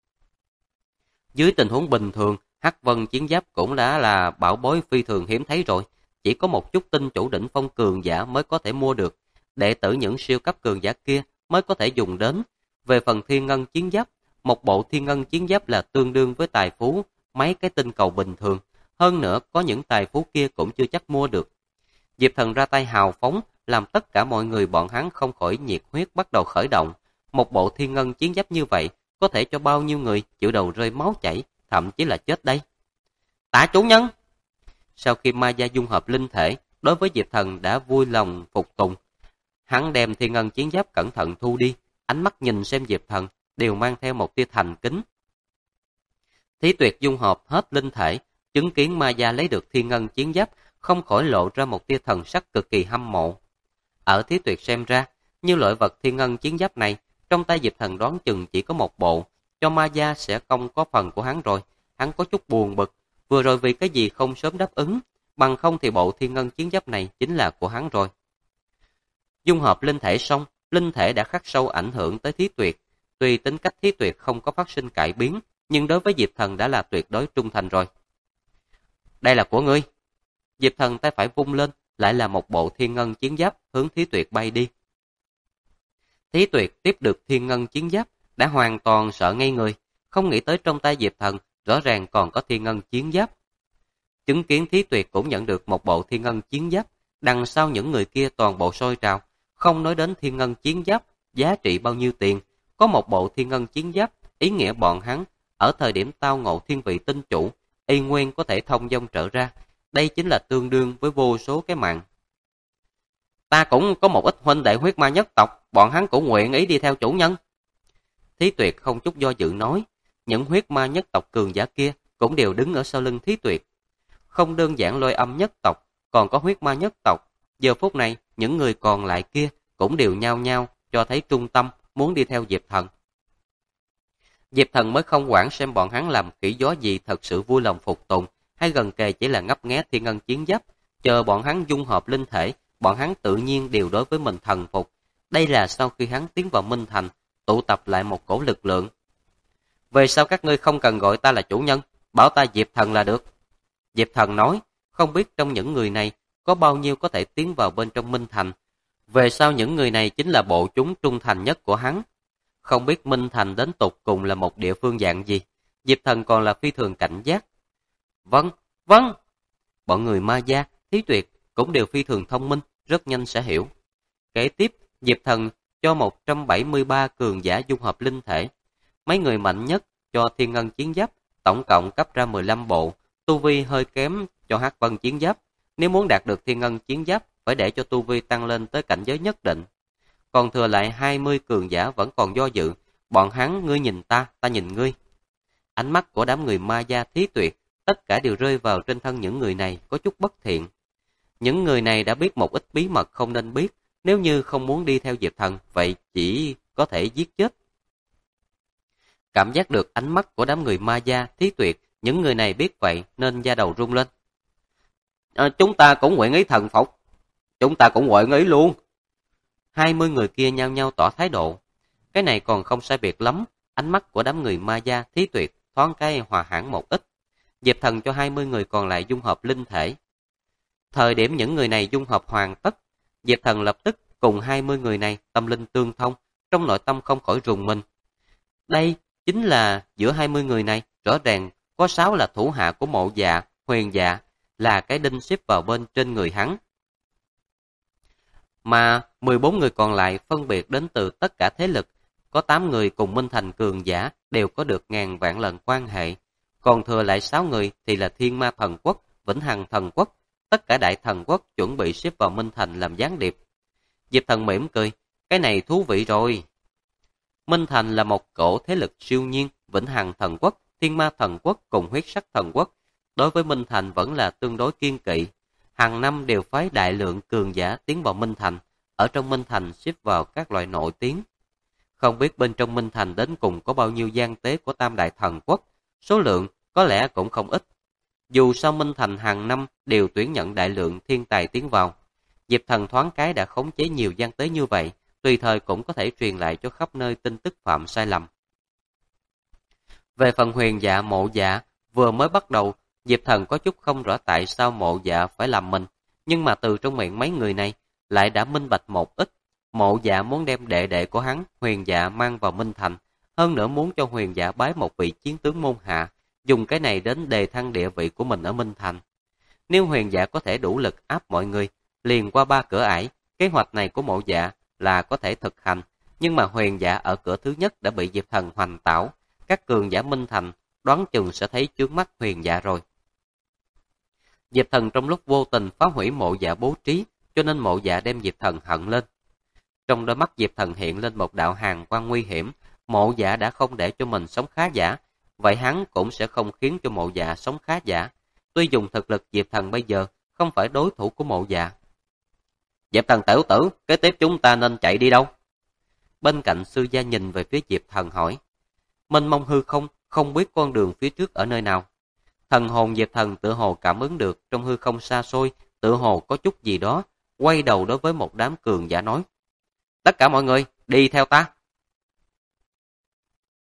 Dưới tình huống bình thường, Hắc Vân chiến giáp cũng đã là bảo bối phi thường hiếm thấy rồi, chỉ có một chút tinh chủ đỉnh phong cường giả mới có thể mua được, đệ tử những siêu cấp cường giả kia mới có thể dùng đến. Về phần thiên ngân chiến giáp, một bộ thiên ngân chiến giáp là tương đương với tài phú mấy cái tinh cầu bình thường, hơn nữa có những tài phú kia cũng chưa chắc mua được. Diệp Thần ra tay hào phóng, làm tất cả mọi người bọn hắn không khỏi nhiệt huyết bắt đầu khởi động. Một bộ thiên ngân chiến giáp như vậy, có thể cho bao nhiêu người chịu đầu rơi máu chảy, thậm chí là chết đây. Tạ chủ nhân! Sau khi Ma Gia dung hợp linh thể, đối với Diệp Thần đã vui lòng phục tùng. Hắn đem thiên ngân chiến giáp cẩn thận thu đi, ánh mắt nhìn xem Diệp Thần, đều mang theo một tia thành kính. Thí Tuyệt dung hợp hết linh thể, chứng kiến Ma Gia lấy được thiên ngân chiến giáp, không khỏi lộ ra một tia thần sắc cực kỳ hâm mộ. Ở Thí Tuyệt xem ra, như loại vật thiên ngân chiến giáp này, trong tay Diệp Thần đoán chừng chỉ có một bộ, cho Ma Gia sẽ không có phần của hắn rồi. Hắn có chút buồn bực, vừa rồi vì cái gì không sớm đáp ứng, bằng không thì bộ thiên ngân chiến giáp này chính là của hắn rồi. Dung hợp linh thể xong, linh thể đã khắc sâu ảnh hưởng tới Thí Tuyệt. Tuy tính cách Thí Tuyệt không có phát sinh cải biến, nhưng đối với Diệp Thần đã là tuyệt đối trung thành rồi. Đây là của ngươi. Diệp Thần tay phải vung lên, lại là một bộ thiên ngân chiến giáp hướng Thí Tuyệt bay đi. Thí Tuyệt tiếp được thiên ngân chiến giáp, đã hoàn toàn sợ ngây người, không nghĩ tới trong tay Diệp Thần rõ ràng còn có thiên ngân chiến giáp. Chứng kiến Thí Tuyệt cũng nhận được một bộ thiên ngân chiến giáp, đằng sau những người kia toàn bộ sôi trào, không nói đến thiên ngân chiến giáp giá trị bao nhiêu tiền, có một bộ thiên ngân chiến giáp, ý nghĩa bọn hắn ở thời điểm tao ngộ thiên vị tinh chủ, y nguyên có thể thông dong trở ra, đây chính là tương đương với vô số cái mạng. Ta cũng có một ít huynh đệ huyết ma nhất tộc, bọn hắn cũng nguyện ý đi theo chủ nhân. Thí Tuyệt không chút do dự nói, những huyết ma nhất tộc cường giả kia cũng đều đứng ở sau lưng Thí Tuyệt. Không đơn giản Lôi Âm nhất tộc, còn có huyết ma nhất tộc. Giờ phút này, những người còn lại kia cũng đều nhao nhao cho thấy trung tâm muốn đi theo Diệp Thần. Diệp Thần mới không quản xem bọn hắn làm khỉ gió gì, thật sự vui lòng phục tùng, hay gần kề chỉ là ngấp nghé thiên ngân chiến giáp, chờ bọn hắn dung hợp linh thể, bọn hắn tự nhiên đều đối với mình thần phục. Đây là sau khi hắn tiến vào Minh Thành, tụ tập lại một cổ lực lượng. Về sau các ngươi không cần gọi ta là chủ nhân, bảo ta Diệp Thần là được. Diệp Thần nói, không biết trong những người này có bao nhiêu có thể tiến vào bên trong Minh Thành. Về sau những người này chính là bộ chúng trung thành nhất của hắn. Không biết Minh Thành đến tột cùng là một địa phương dạng gì, Diệp Thần còn là phi thường cảnh giác. Vâng, vâng. Bọn người Ma Gia, Thí Tuyệt cũng đều phi thường thông minh, rất nhanh sẽ hiểu. Kế tiếp, Diệp Thần cho 173 cường giả dung hợp linh thể. Mấy người mạnh nhất cho Thiên Ngân chiến giáp, tổng cộng cấp ra 15 bộ, tu vi hơi kém cho Hắc Vân chiến giáp. Nếu muốn đạt được Thiên Ngân chiến giáp, phải để cho tu vi tăng lên tới cảnh giới nhất định. Còn thừa lại 20 cường giả vẫn còn do dự, bọn hắn ngươi nhìn ta, ta nhìn ngươi. Ánh mắt của đám người Ma Gia Thí Tuyệt, tất cả đều rơi vào trên thân những người này có chút bất thiện. Những người này đã biết một ít bí mật không nên biết, nếu như không muốn đi theo Diệp Thần, vậy chỉ có thể giết chết. Cảm giác được ánh mắt của đám người Ma Gia Thí Tuyệt, những người này biết vậy nên da đầu rung lên. Chúng ta cũng nguyện ý thần phục. Chúng ta cũng nguyện ý luôn. 20 người kia nhao nhao tỏ thái độ. Cái này còn không sai biệt lắm. Ánh mắt của đám người Ma Gia Thí Tuyệt thoáng cái hòa hãn một ít. Diệp Thần cho 20 người còn lại dung hợp linh thể. Thời điểm những người này dung hợp hoàn tất, Diệp Thần lập tức cùng 20 người này tâm linh tương thông, trong nội tâm không khỏi rùng mình. Đây chính là giữa 20 người này, rõ ràng có 6 là thủ hạ của Mộ Dạ, Huyền Dạ, là cái đinh xếp vào bên trên người hắn. Mà 14 người còn lại phân biệt đến từ tất cả thế lực, có 8 người cùng Minh Thành cường giả đều có được ngàn vạn lần quan hệ, còn thừa lại 6 người thì là Thiên Ma Thần Quốc, Vĩnh Hằng Thần Quốc, tất cả đại thần quốc chuẩn bị xếp vào Minh Thành làm gián điệp. Diệp Thần mỉm cười, cái này thú vị rồi. Minh Thành là một cổ thế lực siêu nhiên, Vĩnh Hằng Thần Quốc, Thiên Ma Thần Quốc cùng Huyết Sắc Thần Quốc. Đối với Minh Thành vẫn là tương đối kiên kỵ. Hàng năm đều phái đại lượng cường giả tiến vào Minh Thành, ở trong Minh Thành xếp vào các loại nổi tiếng. Không biết bên trong Minh Thành đến cùng có bao nhiêu gian tế của Tam Đại Thần Quốc, số lượng có lẽ cũng không ít. Dù sao Minh Thành hàng năm đều tuyển nhận đại lượng thiên tài tiến vào, Diệp Thần thoáng cái đã khống chế nhiều gian tế như vậy, tùy thời cũng có thể truyền lại cho khắp nơi tin tức phạm sai lầm. Về phần Huyền Dạ, Mộ Dạ, vừa mới bắt đầu, Diệp Thần có chút không rõ tại sao Mộ Dạ phải làm mình, nhưng mà từ trong miệng mấy người này lại đã minh bạch một ít. Mộ Dạ muốn đem đệ đệ của hắn, Huyền Dạ mang vào Minh Thành, hơn nữa muốn cho Huyền Dạ bái một vị chiến tướng môn hạ, dùng cái này đến đề thăng địa vị của mình ở Minh Thành. Nếu Huyền Dạ có thể đủ lực áp mọi người, liền qua 3 cửa ải, kế hoạch này của Mộ Dạ là có thể thực hành, nhưng mà Huyền Dạ ở cửa thứ nhất đã bị Diệp Thần hoành tảo, các cường giả Minh Thành đoán chừng sẽ thấy trước mắt Huyền Dạ rồi. Diệp Thần trong lúc vô tình phá hủy Mộ Dạ bố trí, cho nên Mộ Dạ đem Diệp Thần hận lên. Trong đôi mắt Diệp Thần hiện lên một đạo hàn quang nguy hiểm, Mộ Dạ đã không để cho mình sống khá giả, vậy hắn cũng sẽ không khiến cho Mộ Dạ sống khá giả. Tuy dùng thực lực Diệp Thần bây giờ không phải đối thủ của Mộ Dạ. Diệp Thần tiểu tử, kế tiếp chúng ta nên chạy đi đâu? Bên cạnh sư gia nhìn về phía Diệp Thần hỏi. Mênh mông hư không, không biết con đường phía trước ở nơi nào. Thần hồn Diệp Thần tự hồ cảm ứng được trong hư không xa xôi, tự hồ có chút gì đó, quay đầu đối với một đám cường giả nói. Tất cả mọi người, đi theo ta.